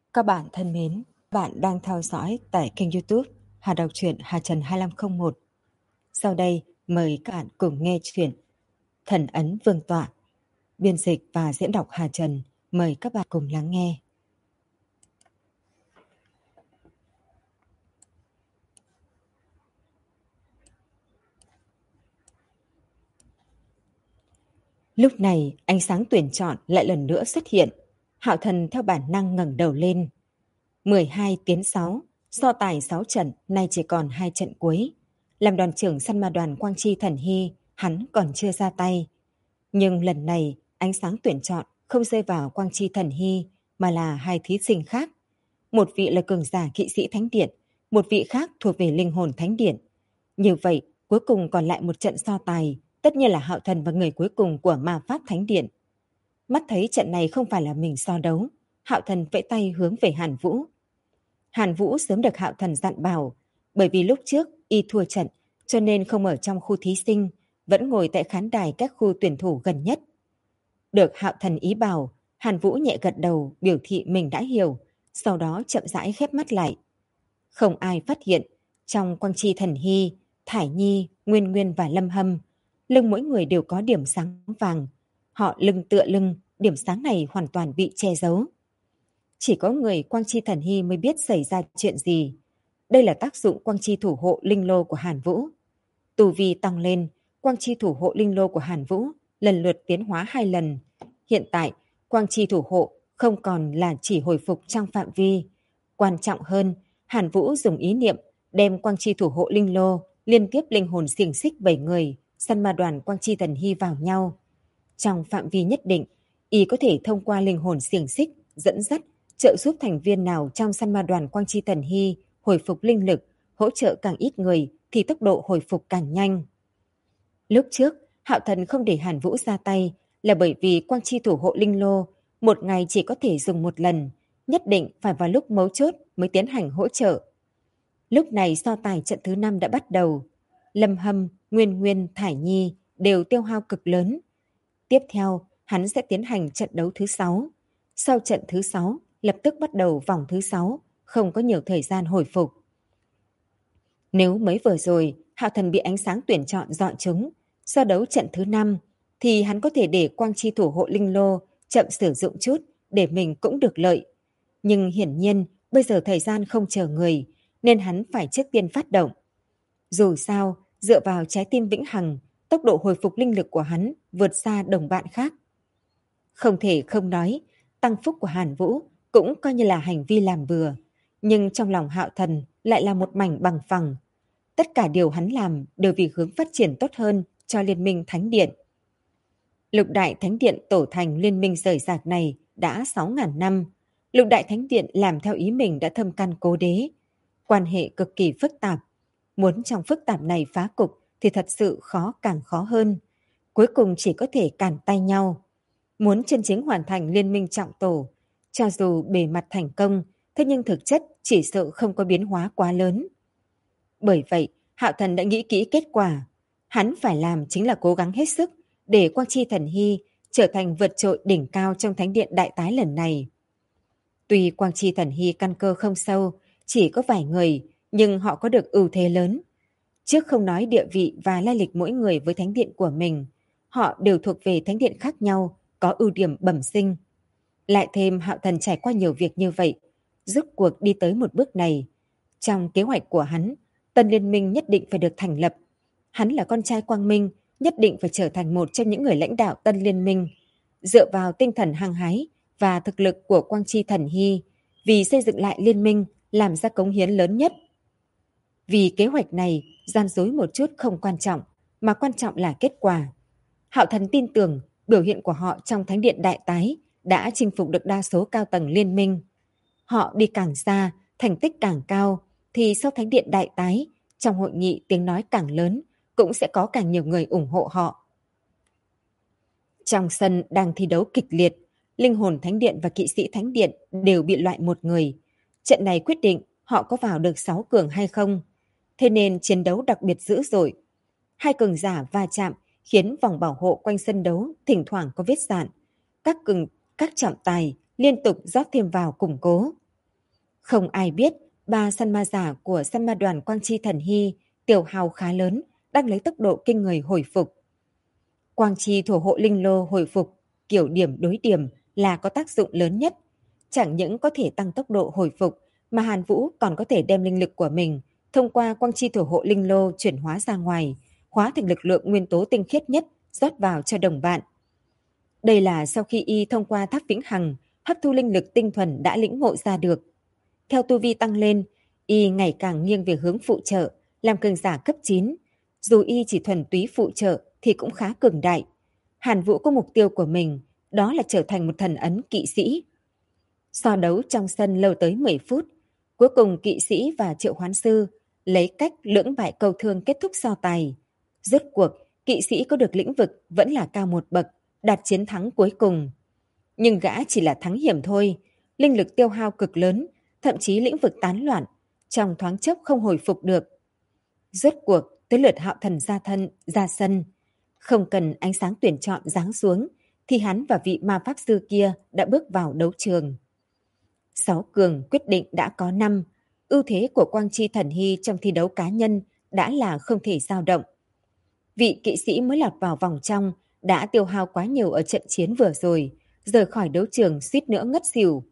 Các bạn thân mến, bạn đang theo dõi tại kênh YouTube Hà Đọc truyện Hà Trần 2501. Sau đây, mời các bạn cùng nghe truyện Thần ấn Vương tọa, biên dịch và diễn đọc Hà Trần. Mời các bạn cùng lắng nghe. Lúc này, ánh sáng tuyển chọn lại lần nữa xuất hiện. Hạo Thần theo bản năng ngẩng đầu lên. 12-6, so tài 6 trận, nay chỉ còn 2 trận cuối. Làm đoàn trưởng săn ma đoàn Quang Chi Thần Hy, hắn còn chưa ra tay. Nhưng lần này, ánh sáng tuyển chọn không rơi vào Quang Chi Thần Hy, mà là hai thí sinh khác. Một vị là cường giả kỵ sĩ Thánh Điện, một vị khác thuộc về linh hồn Thánh Điện. Như vậy, cuối cùng còn lại một trận so tài, tất nhiên là Hạo Thần và người cuối cùng của ma pháp Thánh Điện. Mắt thấy trận này không phải là mình so đấu, Hạo Thần vẫy tay hướng về Hàn Vũ. Hàn Vũ sớm được Hạo Thần dặn bảo, bởi vì lúc trước y thua trận cho nên không ở trong khu thí sinh, vẫn ngồi tại khán đài các khu tuyển thủ gần nhất. Được Hạo Thần ý bảo, Hàn Vũ nhẹ gật đầu biểu thị mình đã hiểu, sau đó chậm rãi khép mắt lại. Không ai phát hiện, trong Quang Chi Thần Hy, Thải Nhi, Nguyên Nguyên và Lâm Hâm, lưng mỗi người đều có điểm sáng vàng. Họ lưng tựa lưng, điểm sáng này hoàn toàn bị che giấu. Chỉ có người Quang Chi Thần Hy mới biết xảy ra chuyện gì. Đây là tác dụng Quang Chi thủ hộ linh lô của Hàn Vũ. Tu vi tăng lên, Quang Chi thủ hộ linh lô của Hàn Vũ lần lượt tiến hóa 2 lần. Hiện tại, Quang Chi thủ hộ không còn là chỉ hồi phục trong phạm vi. Quan trọng hơn, Hàn Vũ dùng ý niệm đem Quang Chi thủ hộ linh lô liên tiếp linh hồn xiềng xích 7 người, săn ma đoàn Quang Chi Thần Hy vào nhau. Trong phạm vi nhất định, y có thể thông qua linh hồn xiềng xích dẫn dắt, trợ giúp thành viên nào trong săn ma đoàn Quang Chi Thần Hy hồi phục linh lực, hỗ trợ càng ít người thì tốc độ hồi phục càng nhanh. Lúc trước, Hạo Thần không để Hàn Vũ ra tay là bởi vì Quang Chi thủ hộ linh lô một ngày chỉ có thể dùng một lần, nhất định phải vào lúc mấu chốt mới tiến hành hỗ trợ. Lúc này so tài trận thứ 5 đã bắt đầu. Lâm Hâm, Nguyên Nguyên, Thải Nhi đều tiêu hao cực lớn. Tiếp theo, hắn sẽ tiến hành trận đấu thứ 6. Sau trận thứ 6, lập tức bắt đầu vòng thứ 6, không có nhiều thời gian hồi phục. Nếu mới vừa rồi, Hạo Thần bị ánh sáng tuyển chọn dọn trúng, so đấu trận thứ 5, thì hắn có thể để Quang Chi thủ hộ linh lô chậm sử dụng chút để mình cũng được lợi. Nhưng hiển nhiên, bây giờ thời gian không chờ người, nên hắn phải trước tiên phát động. Dù sao, dựa vào trái tim vĩnh hằng, tốc độ hồi phục linh lực của hắn vượt xa đồng bạn khác. Không thể không nói, tăng phúc của Hàn Vũ cũng coi như là hành vi làm bừa, nhưng trong lòng Hạo Thần lại là một mảnh bằng phẳng. Tất cả điều hắn làm đều vì hướng phát triển tốt hơn cho Liên minh Thánh Điện. Lục Đại Thánh Điện tổ thành liên minh rời rạc này đã 6.000 năm. Lục Đại Thánh Điện làm theo ý mình đã thâm căn cố đế. Quan hệ cực kỳ phức tạp. Muốn trong phức tạp này phá cục thì thật sự khó càng khó hơn. Cuối cùng chỉ có thể cản tay nhau. Muốn chân chính hoàn thành liên minh trọng tổ, cho dù bề mặt thành công, thế nhưng thực chất chỉ sợ không có biến hóa quá lớn. Bởi vậy, Hạo Thần đã nghĩ kỹ kết quả. Hắn phải làm chính là cố gắng hết sức để Quang Chi Thần Hy trở thành vượt trội đỉnh cao trong Thánh Điện Đại Tái lần này. Tuy Quang Chi Thần Hy căn cơ không sâu, chỉ có vài người, nhưng họ có được ưu thế lớn. Trước không nói địa vị và lai lịch mỗi người với Thánh Điện của mình, họ đều thuộc về Thánh Điện khác nhau, có ưu điểm bẩm sinh. Lại thêm Hạo Thần trải qua nhiều việc như vậy, rốt cuộc đi tới một bước này. Trong kế hoạch của hắn, Tân Liên minh nhất định phải được thành lập. Hắn là con trai Quang Minh, nhất định phải trở thành một trong những người lãnh đạo Tân Liên minh. Dựa vào tinh thần hăng hái và thực lực của Quang Chi Thần Hy, vì xây dựng lại liên minh, làm ra cống hiến lớn nhất. Vì kế hoạch này, gian dối một chút không quan trọng, mà quan trọng là kết quả. Hạo Thần tin tưởng biểu hiện của họ trong Thánh Điện Đại Tái đã chinh phục được đa số cao tầng liên minh. Họ đi càng xa, thành tích càng cao, thì sau Thánh Điện Đại Tái, trong hội nghị tiếng nói càng lớn, cũng sẽ có càng nhiều người ủng hộ họ. Trong sân đang thi đấu kịch liệt, linh hồn Thánh Điện và kỵ sĩ Thánh Điện đều bị loại một người. Trận này quyết định họ có vào được 6 cường hay không. Thế nên chiến đấu đặc biệt dữ dội. Hai cường giả va chạm khiến vòng bảo hộ quanh sân đấu thỉnh thoảng có vết dạn. Các trọng tài liên tục rót thêm vào củng cố. Không ai biết, ba săn ma giả của săn ma đoàn Quang Chi Thần Hy, tiểu hào khá lớn, đang lấy tốc độ kinh người hồi phục. Quang Chi thủ hộ linh lô hồi phục, kiểu điểm đối điểm là có tác dụng lớn nhất. Chẳng những có thể tăng tốc độ hồi phục, mà Hàn Vũ còn có thể đem linh lực của mình thông qua Quang Chi thủ hộ linh lô chuyển hóa ra ngoài, hóa thành lực lượng nguyên tố tinh khiết nhất rót vào cho đồng bạn. Đây là sau khi y thông qua tháp vĩnh hằng hấp thu linh lực tinh thuần đã lĩnh ngộ ra được. Theo tu vi tăng lên, y ngày càng nghiêng về hướng phụ trợ, làm cường giả cấp 9. Dù y chỉ thuần túy phụ trợ thì cũng khá cường đại. Hàn Vũ có mục tiêu của mình, đó là trở thành một thần ấn kỵ sĩ. So đấu trong sân lâu tới 10 phút, cuối cùng kỵ sĩ và triệu hoán sư lấy cách lưỡng bại câu thương kết thúc so tài. Rốt cuộc, kỵ sĩ có được lĩnh vực vẫn là cao một bậc, đạt chiến thắng cuối cùng. Nhưng gã chỉ là thắng hiểm thôi, linh lực tiêu hao cực lớn, thậm chí lĩnh vực tán loạn, trong thoáng chốc không hồi phục được. Rốt cuộc, tới lượt Hạo Thần ra sân. Không cần ánh sáng tuyển chọn giáng xuống, thì hắn và vị ma pháp sư kia đã bước vào đấu trường. 6 cường quyết định đã có 5, ưu thế của Quang Chi Thần Hy trong thi đấu cá nhân đã là không thể dao động. Vị kỵ sĩ mới lọt vào vòng trong đã tiêu hao quá nhiều ở trận chiến vừa rồi, rời khỏi đấu trường suýt nữa ngất xỉu.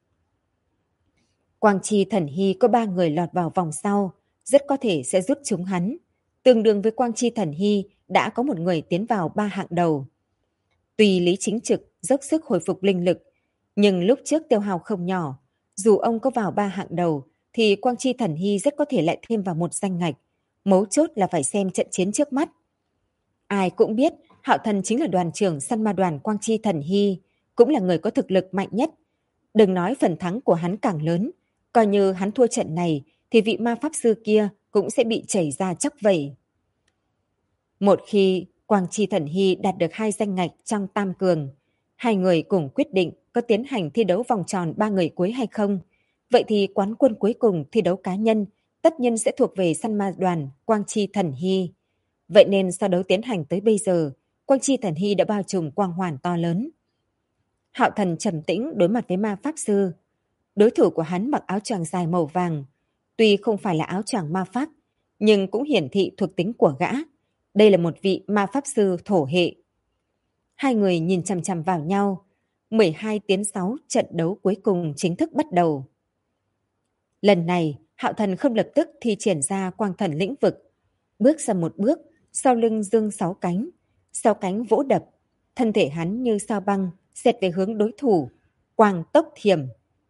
Quang Chi Thần Hy có 3 người lọt vào vòng sau, rất có thể sẽ rút chúng hắn. Tương đương với Quang Chi Thần Hy đã có một người tiến vào 3 hạng đầu. Tuy Lý Chính Trực dốc sức hồi phục linh lực, nhưng lúc trước tiêu hao không nhỏ. Dù ông có vào 3 hạng đầu, thì Quang Chi Thần Hy rất có thể lại thêm vào một danh ngạch. Mấu chốt là phải xem trận chiến trước mắt. Ai cũng biết Hạo Thần chính là đoàn trưởng săn ma đoàn Quang Chi Thần Hy, cũng là người có thực lực mạnh nhất. Đừng nói phần thắng của hắn càng lớn, coi như hắn thua trận này thì vị ma pháp sư kia cũng sẽ bị chảy ra chóc vẩy. Một khi Quang Chi Thần Hy đạt được 2 danh ngạch trong tam cường, hai người cùng quyết định có tiến hành thi đấu vòng tròn 3 người cuối hay không. Vậy thì quán quân cuối cùng thi đấu cá nhân tất nhiên sẽ thuộc về săn ma đoàn Quang Chi Thần Hy. Vậy nên sau đấu tiến hành tới bây giờ, Quang Chi Thần Hy đã bao trùm quang hoàn to lớn. Hạo Thần trầm tĩnh đối mặt với ma pháp sư. Đối thủ của hắn mặc áo choàng dài màu vàng. Tuy không phải là áo choàng ma pháp, nhưng cũng hiển thị thuộc tính của gã. Đây là một vị ma pháp sư thổ hệ. Hai người nhìn chằm chằm vào nhau. 12-6 trận đấu cuối cùng chính thức bắt đầu. Lần này, Hạo Thần không lập tức thi triển ra quang thần lĩnh vực. Bước ra một bước, sau lưng dương 6 cánh. 6 cánh vỗ đập, thân thể hắn như sao băng, xẹt về hướng đối thủ. Quang tốc thiểm.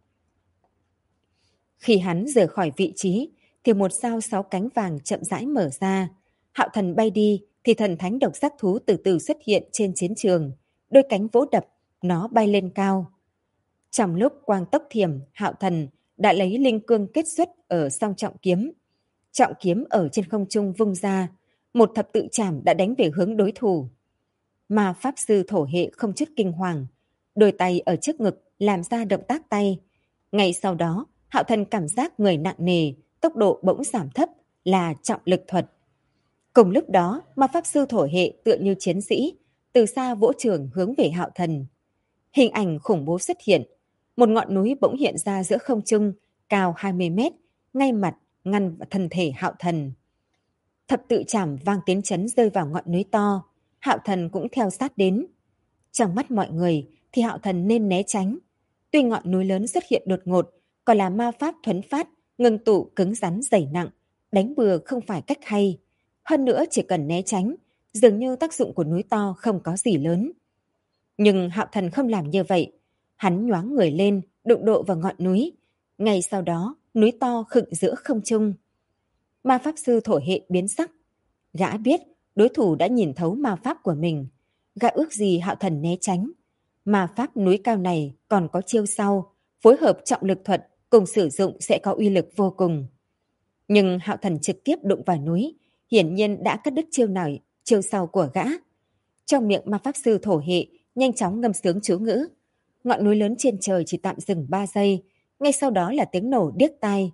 Khi hắn rời khỏi vị trí, thì một sao 6 cánh vàng chậm rãi mở ra. Hạo Thần bay đi, thì thần thánh độc giác thú từ từ xuất hiện trên chiến trường. Đôi cánh vỗ đập, nó bay lên cao. Trong lúc quang tốc thiểm, Hạo Thần đã lấy linh cương kết xuất ở song trọng kiếm. Trọng kiếm ở trên không trung vung ra, một thập tự trảm đã đánh về hướng đối thủ. Mà pháp sư thổ hệ không chút kinh hoàng, đôi tay ở trước ngực làm ra động tác tay. Ngay sau đó, Hạo Thần cảm giác người nặng nề, tốc độ bỗng giảm thấp là trọng lực thuật. Cùng lúc đó, ma pháp sư thổ hệ tựa như chiến sĩ, từ xa vỗ trường hướng về Hạo Thần. Hình ảnh khủng bố xuất hiện, một ngọn núi bỗng hiện ra giữa không trung, cao 20 mét, ngay mặt ngăn thân thể Hạo Thần. Thập tự trảm vang tiếng chấn rơi vào ngọn núi to, Hạo Thần cũng theo sát đến. Trong mắt mọi người thì Hạo Thần nên né tránh. Tuy ngọn núi lớn xuất hiện đột ngột, còn là ma pháp thuấn phát, ngưng tụ cứng rắn dày nặng, đánh bừa không phải cách hay. Hơn nữa chỉ cần né tránh, dường như tác dụng của núi to không có gì lớn. Nhưng Hạo Thần không làm như vậy. Hắn nhoáng người lên, đụng độ vào ngọn núi. Ngay sau đó, núi to khựng giữa không trung. Ma pháp sư thổ hệ biến sắc. Gã biết đối thủ đã nhìn thấu ma pháp của mình. Gã ước gì Hạo Thần né tránh. Ma pháp núi cao này còn có chiêu sau, phối hợp trọng lực thuật cùng sử dụng sẽ có uy lực vô cùng. Nhưng Hạo Thần trực tiếp đụng vào núi, hiển nhiên đã cắt đứt chiêu sau của gã. Trong miệng ma pháp sư thổ hệ nhanh chóng ngâm sướng chú ngữ. Ngọn núi lớn trên trời chỉ tạm dừng 3 giây, ngay sau đó là tiếng nổ điếc tai.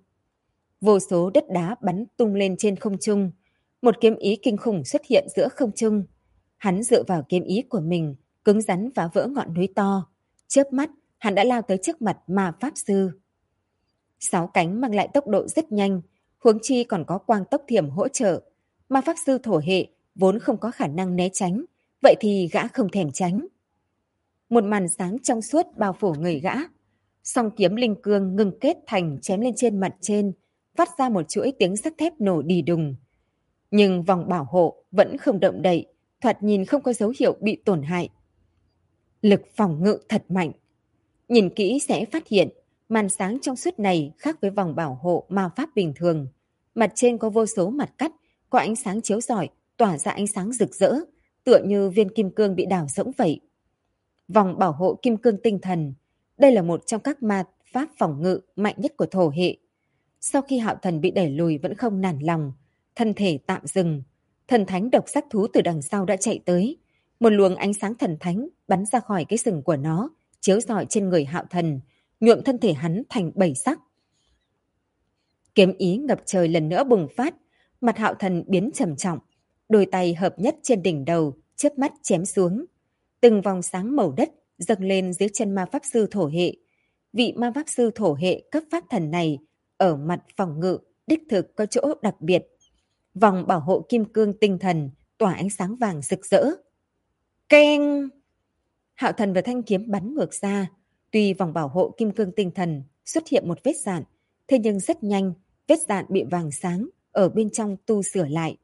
Vô số đất đá bắn tung lên trên không trung. Một kiếm ý kinh khủng xuất hiện giữa không trung. Hắn dựa vào kiếm ý của mình, cứng rắn phá vỡ ngọn núi to. Chớp mắt, hắn đã lao tới trước mặt ma pháp sư. 6 cánh mang lại tốc độ rất nhanh, huống chi còn có quang tốc thiểm hỗ trợ. Ma pháp sư thổ hệ vốn không có khả năng né tránh, vậy thì gã không thèm tránh. Một màn sáng trong suốt bao phủ người gã. Song kiếm linh cương ngưng kết thành chém lên trên mặt trên, phát ra một chuỗi tiếng sắt thép nổ đì đùng. Nhưng vòng bảo hộ vẫn không động đậy, thoạt nhìn không có dấu hiệu bị tổn hại. Lực phòng ngự thật mạnh. Nhìn kỹ sẽ phát hiện, màn sáng trong suốt này khác với vòng bảo hộ ma pháp bình thường. Mặt trên có vô số mặt cắt, có ánh sáng chiếu rọi, tỏa ra ánh sáng rực rỡ, tựa như viên kim cương bị đào rỗng vậy. Vòng bảo hộ kim cương tinh thần, đây là một trong các ma pháp phòng ngự mạnh nhất của thổ hệ. Sau khi Hạo Thần bị đẩy lùi vẫn không nản lòng, thân thể tạm dừng. Thần thánh độc giác thú từ đằng sau đã chạy tới. Một luồng ánh sáng thần thánh bắn ra khỏi cái sừng của nó, chiếu rọi trên người Hạo Thần, nhuộm thân thể hắn thành 7 sắc. Kiếm ý ngập trời lần nữa bùng phát, mặt Hạo Thần biến trầm trọng, đôi tay hợp nhất trên đỉnh đầu, chớp mắt chém xuống. Từng vòng sáng màu đất dâng lên dưới chân ma pháp sư thổ hệ. Vị ma pháp sư thổ hệ cấp pháp thần này ở mặt phòng ngự đích thực có chỗ đặc biệt. Vòng bảo hộ kim cương tinh thần tỏa ánh sáng vàng rực rỡ. Keng! Hạo Thần và thanh kiếm bắn ngược ra. Tuy vòng bảo hộ kim cương tinh thần xuất hiện một vết dạn, thế nhưng rất nhanh vết dạn bị vàng sáng ở bên trong tu sửa lại.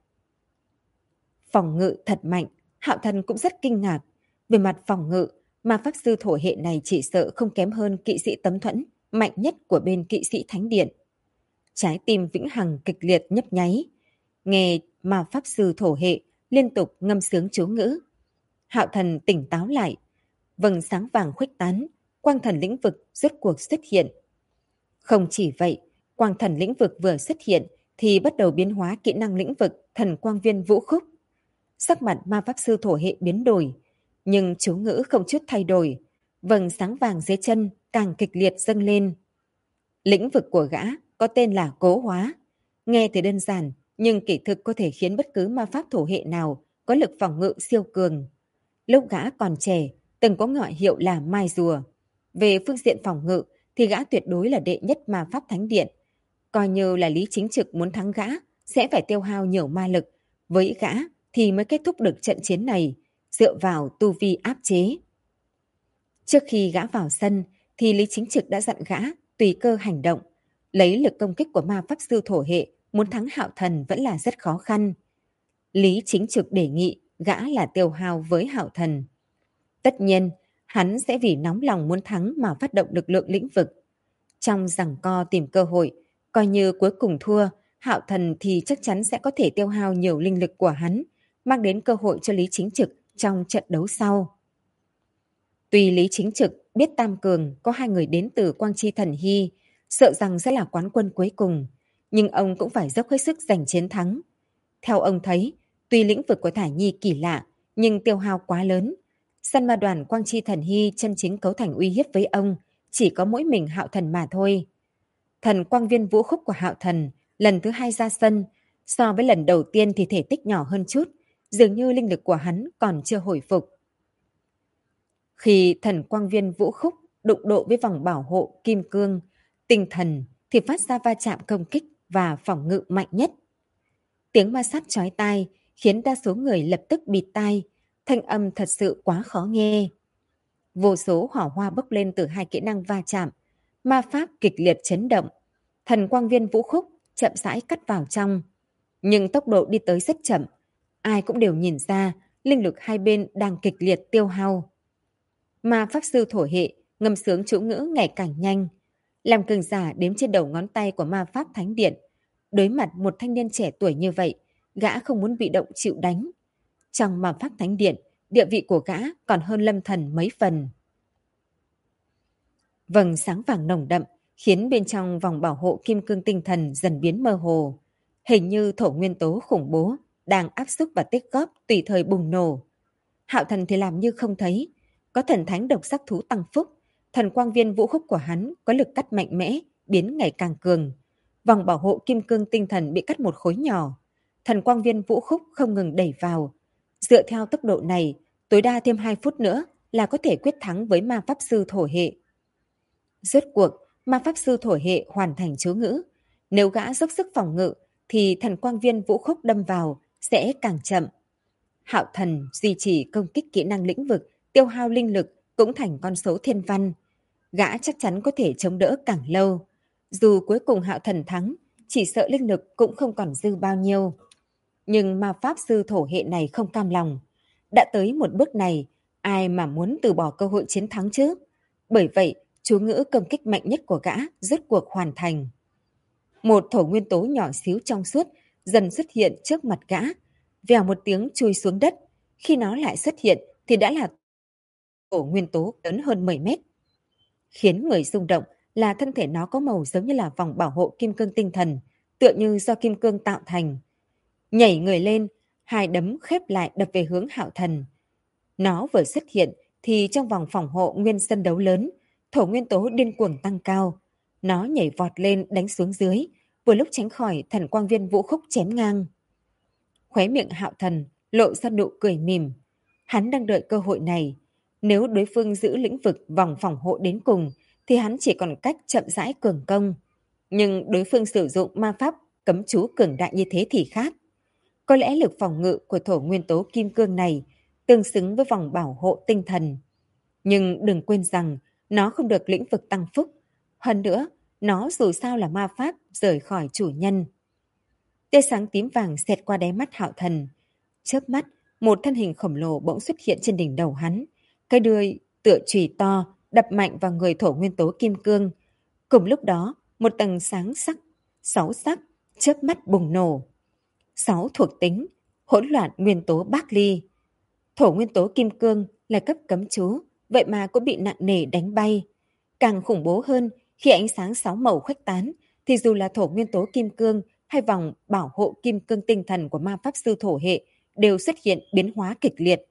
Phòng ngự thật mạnh, Hạo Thần cũng rất kinh ngạc. Về mặt phòng ngự, ma pháp sư thổ hệ này chỉ sợ không kém hơn kỵ sĩ tấm thuẫn mạnh nhất của bên kỵ sĩ thánh điện. Trái tim vĩnh hằng kịch liệt nhấp nháy. Nghe ma pháp sư thổ hệ liên tục ngâm sướng chú ngữ. Hạo Thần tỉnh táo lại. Vầng sáng vàng khuếch tán, quang thần lĩnh vực rốt cuộc xuất hiện. Không chỉ vậy, quang thần lĩnh vực vừa xuất hiện thì bắt đầu biến hóa kỹ năng lĩnh vực thần quang viên vũ khúc. Sắc mặt ma pháp sư thổ hệ biến đổi, nhưng chú ngữ không chút thay đổi. Vầng sáng vàng dưới chân càng kịch liệt dâng lên. Lĩnh vực của gã có tên là cố hóa. Nghe thì đơn giản, nhưng kỳ thực có thể khiến bất cứ ma pháp thổ hệ nào có lực phòng ngự siêu cường. Lúc gã còn trẻ, từng có ngoại hiệu là Mai Rùa. Về phương diện phòng ngự thì gã tuyệt đối là đệ nhất ma pháp thánh điện. Coi như là Lý Chính Trực muốn thắng gã sẽ phải tiêu hao nhiều ma lực. Với gã thì mới kết thúc được trận chiến này, dựa vào tu vi áp chế. Trước khi gã vào sân thì Lý Chính Trực đã dặn gã tùy cơ hành động. Lấy lực công kích của ma pháp sư thổ hệ muốn thắng Hạo Thần vẫn là rất khó khăn. Lý Chính Trực đề nghị gã là tiêu hao với Hạo Thần. Tất nhiên, hắn sẽ vì nóng lòng muốn thắng mà phát động lực lượng lĩnh vực. Trong giằng co tìm cơ hội, coi như cuối cùng thua, Hạo Thần thì chắc chắn sẽ có thể tiêu hao nhiều linh lực của hắn, mang đến cơ hội cho Lý Chính Trực trong trận đấu sau. Tuy Lý Chính Trực biết Tam Cường có 2 người đến từ Quang Chi Thần Hy, sợ rằng sẽ là quán quân cuối cùng, nhưng ông cũng phải dốc hết sức giành chiến thắng. Theo ông thấy, tuy lĩnh vực của Thả Nhi kỳ lạ, nhưng tiêu hao quá lớn. Săn ma đoàn Quang Chi Thần Hy chân chính cấu thành uy hiếp với ông, chỉ có mỗi mình Hạo Thần mà thôi. Thần quang viên vũ khúc của Hạo Thần lần thứ 2 ra sân, so với lần đầu tiên thì thể tích nhỏ hơn chút, dường như linh lực của hắn còn chưa hồi phục. Khi thần quang viên vũ khúc đụng độ với vòng bảo hộ kim cương, tinh thần thì phát ra va chạm công kích và phòng ngự mạnh nhất. Tiếng ma sát chói tai khiến đa số người lập tức bịt tai, thanh âm thật sự quá khó nghe. Vô số hỏa hoa bốc lên từ 2 kỹ năng va chạm, ma pháp kịch liệt chấn động. Thần quang viên vũ khúc chậm rãi cắt vào trong, nhưng tốc độ đi tới rất chậm. Ai cũng đều nhìn ra linh lực hai bên đang kịch liệt tiêu hao. Ma pháp sư thổ hệ ngâm sướng chú ngữ ngày càng nhanh, làm cường giả đếm trên đầu ngón tay của ma pháp thánh điện. Đối mặt một thanh niên trẻ tuổi như vậy, gã không muốn bị động chịu đánh. Trong ma pháp thánh điện, địa vị của gã còn hơn Lâm Thần mấy phần. Vầng sáng vàng nồng đậm khiến bên trong vòng bảo hộ kim cương tinh thần dần biến mơ hồ. Hình như thổ nguyên tố khủng bố đang áp xúc và tích góp tùy thời bùng nổ. Hạo Thần thì làm như không thấy. Có thần thánh độc sắc thú tăng phúc, thần quang viên vũ khúc của hắn có lực cắt mạnh mẽ, biến ngày càng cường. Vòng bảo hộ kim cương tinh thần bị cắt một khối nhỏ. Thần quang viên vũ khúc không ngừng đẩy vào. Dựa theo tốc độ này, tối đa thêm 2 phút nữa là có thể quyết thắng với ma pháp sư thổ hệ. Rốt cuộc, ma pháp sư thổ hệ hoàn thành chú ngữ. Nếu gã dốc sức phòng ngự, thì thần quang viên vũ khúc đâm vào sẽ càng chậm. Hạo thần duy trì công kích kỹ năng lĩnh vực, tiêu hao linh lực cũng thành con số thiên văn. Gã chắc chắn có thể chống đỡ càng lâu. Dù cuối cùng Hạo thần thắng, chỉ sợ linh lực cũng không còn dư bao nhiêu. Nhưng ma pháp sư thổ hệ này không cam lòng. Đã tới một bước này, ai mà muốn từ bỏ cơ hội chiến thắng chứ? Bởi vậy, chú ngữ công kích mạnh nhất của gã rốt cuộc hoàn thành. Một thổ nguyên tố nhỏ xíu trong suốt dần xuất hiện trước mặt gã, vèo một tiếng chui xuống đất. Khi nó lại xuất hiện thì đã là thổ nguyên tố lớn hơn 10 mét. Khiến người rung động là thân thể nó có màu giống như là vòng bảo hộ kim cương tinh thần, tựa như do kim cương tạo thành. Nhảy người lên, hai đấm khép lại đập về hướng Hạo thần. Nó vừa xuất hiện thì trong vòng phòng hộ nguyên sân đấu lớn, thổ nguyên tố điên cuồng tăng cao. Nó nhảy vọt lên đánh xuống dưới, vừa lúc tránh khỏi thần quang viên vũ khúc chém ngang. Khóe miệng Hạo thần lộ ra nụ cười mỉm. Hắn đang đợi cơ hội này. Nếu đối phương giữ lĩnh vực vòng phòng hộ đến cùng, thì hắn chỉ còn cách chậm rãi cường công. Nhưng đối phương sử dụng ma pháp cấm chú cường đại như thế thì khác. Có lẽ lực phòng ngự của thổ nguyên tố kim cương này tương xứng với vòng bảo hộ tinh thần. Nhưng đừng quên rằng nó không được lĩnh vực tăng phúc. Hơn nữa, nó dù sao là ma pháp rời khỏi chủ nhân. Tia sáng tím vàng xẹt qua đáy mắt Hạo thần. Chớp mắt, một thân hình khổng lồ bỗng xuất hiện trên đỉnh đầu hắn. Cái đuôi tựa chùy to đập mạnh vào người thổ nguyên tố kim cương. Cùng lúc đó, một tầng sáng sắc, 6 sắc, chớp mắt bùng nổ. 6 thuộc tính, hỗn loạn nguyên tố Bác Ly. Thổ nguyên tố kim cương là cấp cấm chú, vậy mà cũng bị nặng nề đánh bay. Càng khủng bố hơn, khi ánh sáng 6 màu khuếch tán, thì dù là thổ nguyên tố kim cương hay vòng bảo hộ kim cương tinh thần của ma pháp sư thổ hệ đều xuất hiện biến hóa kịch liệt.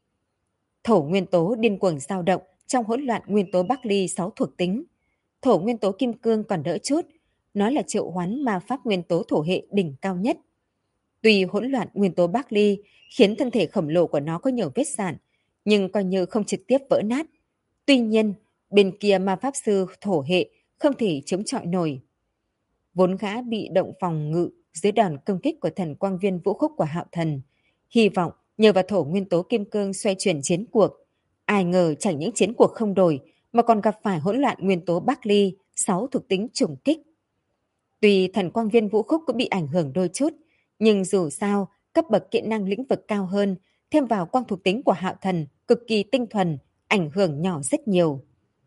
Thổ nguyên tố điên cuồng dao động trong hỗn loạn nguyên tố Bác Ly 6 thuộc tính. Thổ nguyên tố kim cương còn đỡ chút, nó là triệu hoán ma pháp nguyên tố thổ hệ đỉnh cao nhất. Tuy hỗn loạn nguyên tố Bác Ly khiến thân thể khổng lồ của nó có nhiều vết sạn, nhưng coi như không trực tiếp vỡ nát. Tuy nhiên, bên kia ma pháp sư thổ hệ không thể chống chọi nổi. Vốn gã bị động phòng ngự dưới đòn công kích của thần quang viên vũ khúc của Hạo thần, hy vọng nhờ vào thổ nguyên tố kim cương xoay chuyển chiến cuộc. Ai ngờ chẳng những chiến cuộc không đổi mà còn gặp phải hỗn loạn nguyên tố Bác Ly 6 thuộc tính trùng kích. Tuy thần quang viên vũ khúc cũng bị ảnh hưởng đôi chút, nhưng dù sao, cấp bậc kỹ năng lĩnh vực cao hơn, thêm vào quang thuộc tính của Hạo thần cực kỳ tinh thuần, ảnh hưởng nhỏ rất nhiều.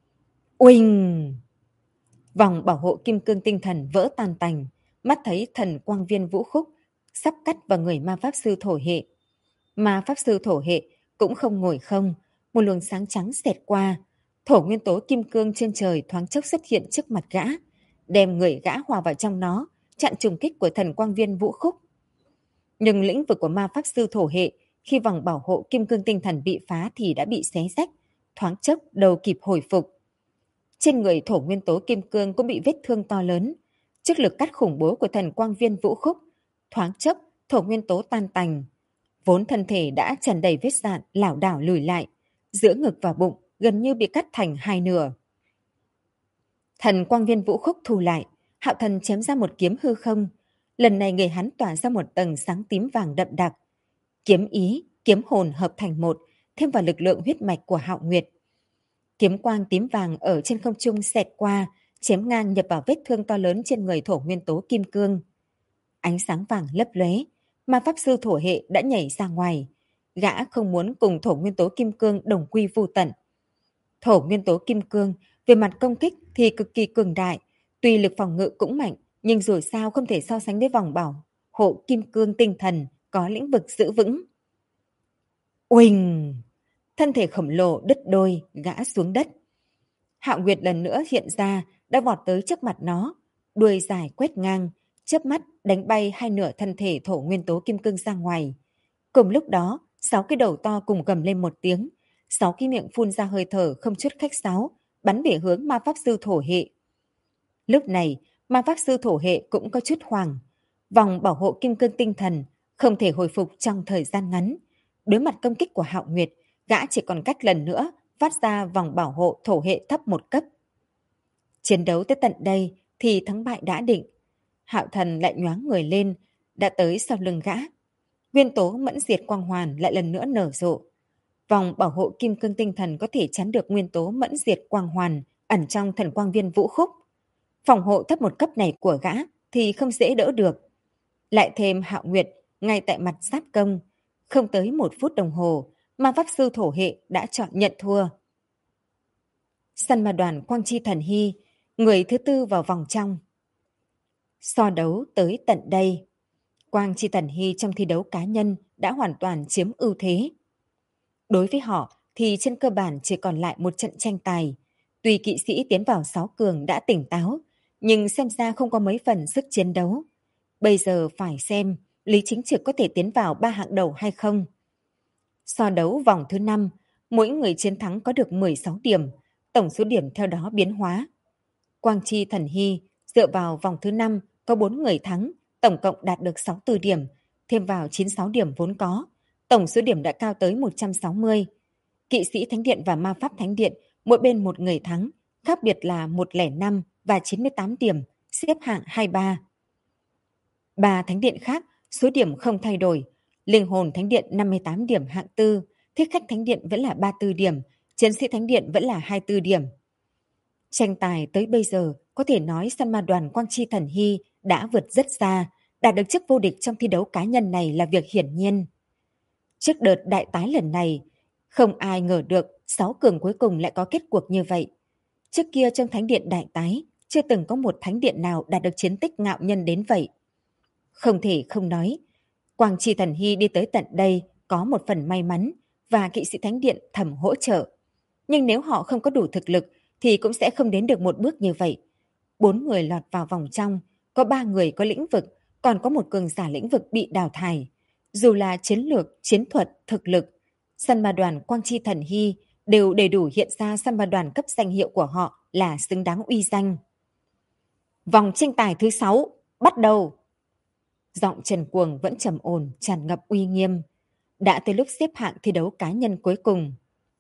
Uỳnh! Vòng bảo hộ kim cương tinh thần vỡ tan tành, mắt thấy thần quang viên vũ khúc sắp cắt vào người ma pháp sư thổ hệ. Ma pháp sư thổ hệ cũng không ngồi không, một luồng sáng trắng xẹt qua, thổ nguyên tố kim cương trên trời thoáng chốc xuất hiện trước mặt gã, đem người gã hòa vào trong nó, chặn trùng kích của thần quang viên vũ khúc. Nhưng lĩnh vực của ma pháp sư thổ hệ khi vòng bảo hộ kim cương tinh thần bị phá thì đã bị xé rách, thoáng chốc đầu kịp hồi phục. Trên người thổ nguyên tố kim cương cũng bị vết thương to lớn. Trước lực cắt khủng bố của thần quang viên vũ khúc, thoáng chốc thổ nguyên tố tan tành. Vốn thân thể đã tràn đầy vết dạn lảo đảo lùi lại, giữa ngực và bụng gần như bị cắt thành hai nửa. Thần quang viên vũ khúc thu lại, Hạo thần chém ra một kiếm hư không. Lần này người hắn tỏa ra một tầng sáng tím vàng đậm đặc. Kiếm ý, kiếm hồn hợp thành một, thêm vào lực lượng huyết mạch của Hạo Nguyệt. Kiếm quang tím vàng ở trên không trung xẹt qua, chém ngang nhập vào vết thương to lớn trên người thổ nguyên tố kim cương. Ánh sáng vàng lấp lóe, ma pháp sư thổ hệ đã nhảy ra ngoài. Gã không muốn cùng thổ nguyên tố kim cương đồng quy vu tận. Thổ nguyên tố kim cương về mặt công kích thì cực kỳ cường đại, tuy lực phòng ngự cũng mạnh, nhưng dù sao không thể so sánh với vòng bảo hộ kim cương tinh thần có lĩnh vực giữ vững. Uỳnh! Thân thể khổng lồ đứt đôi, gã xuống đất. Hạo Nguyệt lần nữa hiện ra, đã vọt tới trước mặt nó, đuôi dài quét ngang, chớp mắt đánh bay hai nửa thân thể thổ nguyên tố kim cương ra ngoài. Cùng lúc đó, 6 cái đầu to cùng gầm lên một tiếng, 6 cái miệng phun ra hơi thở không chút khách sáo, bắn về hướng ma pháp sư thổ hệ. Lúc này, ma pháp sư thổ hệ cũng có chút hoảng. Vòng bảo hộ kim cương tinh thần không thể hồi phục trong thời gian ngắn. Đối mặt công kích của Hạo Nguyệt, gã chỉ còn cách lần nữa phát ra vòng bảo hộ thổ hệ thấp một cấp. Chiến đấu tới tận đây thì thắng bại đã định. Hạo Thần lại nhoáng người lên, đã tới sau lưng gã. Nguyên tố mẫn diệt quang hoàn lại lần nữa nở rộ. Vòng bảo hộ kim cương tinh thần có thể chắn được nguyên tố mẫn diệt quang hoàn ẩn trong thần quang viên vũ khúc. Phòng hộ thấp một cấp này của gã thì không dễ đỡ được. Lại thêm Hạo Nguyệt ngay tại mặt giáp công. Không tới 1 phút đồng hồ mà pháp sư thổ hệ đã chọn nhận thua. Săn ma đoàn Quang Chi Thần Hy, người thứ 4 vào vòng trong. So đấu tới tận đây, Quang Chi Thần Hy trong thi đấu cá nhân đã hoàn toàn chiếm ưu thế. Đối với họ thì trên cơ bản chỉ còn lại một trận tranh tài. Tuy kỵ sĩ tiến vào 6 cường đã tỉnh táo, nhưng xem ra không có mấy phần sức chiến đấu. Bây giờ phải xem Lý Chính Trực có thể tiến vào 3 hạng đầu hay không. So đấu vòng thứ 5, mỗi người chiến thắng có được 16 điểm, tổng số điểm theo đó biến hóa. Quang Chi Thần Hy dựa vào vòng thứ 5 có 4 người thắng, tổng cộng đạt được 64 điểm, thêm vào 96 điểm vốn có, tổng số điểm đã cao tới 160. Kỵ sĩ Thánh Điện và Ma Pháp Thánh Điện mỗi bên một người thắng, khác biệt là 105 và 98 điểm, xếp hạng 23. 3 thánh điện khác, số điểm không thay đổi. Linh hồn Thánh Điện 58 điểm hạng 4, Thiết khách Thánh Điện vẫn là 34 điểm, Chiến sĩ Thánh Điện vẫn là 24 điểm. Tranh tài tới bây giờ, có thể nói săn ma đoàn Quang Chi Thần Hy đã vượt rất xa, đạt được chức vô địch trong thi đấu cá nhân này là việc hiển nhiên. Trước đợt đại tái lần này, không ai ngờ được 6 cường cuối cùng lại có kết cuộc như vậy. Trước kia trong thánh điện đại tái, chưa từng có một thánh điện nào đạt được chiến tích ngạo nhân đến vậy. Không thể không nói, Quang Chi Thần Hy đi tới tận đây có một phần may mắn và kỵ sĩ thánh điện thầm hỗ trợ. Nhưng nếu họ không có đủ thực lực thì cũng sẽ không đến được một bước như vậy. 4 người lọt vào vòng trong, có 3 người có lĩnh vực, còn có một cường giả lĩnh vực bị đào thải. Dù là chiến lược, chiến thuật, thực lực, săn ma đoàn Quang Chi Thần Hy đều đầy đủ hiện ra săn ma đoàn cấp danh hiệu của họ là xứng đáng uy danh. Vòng tranh tài thứ 6, bắt đầu! Giọng Trần Cuồng vẫn trầm ổn, tràn ngập uy nghiêm. Đã tới lúc xếp hạng thi đấu cá nhân cuối cùng.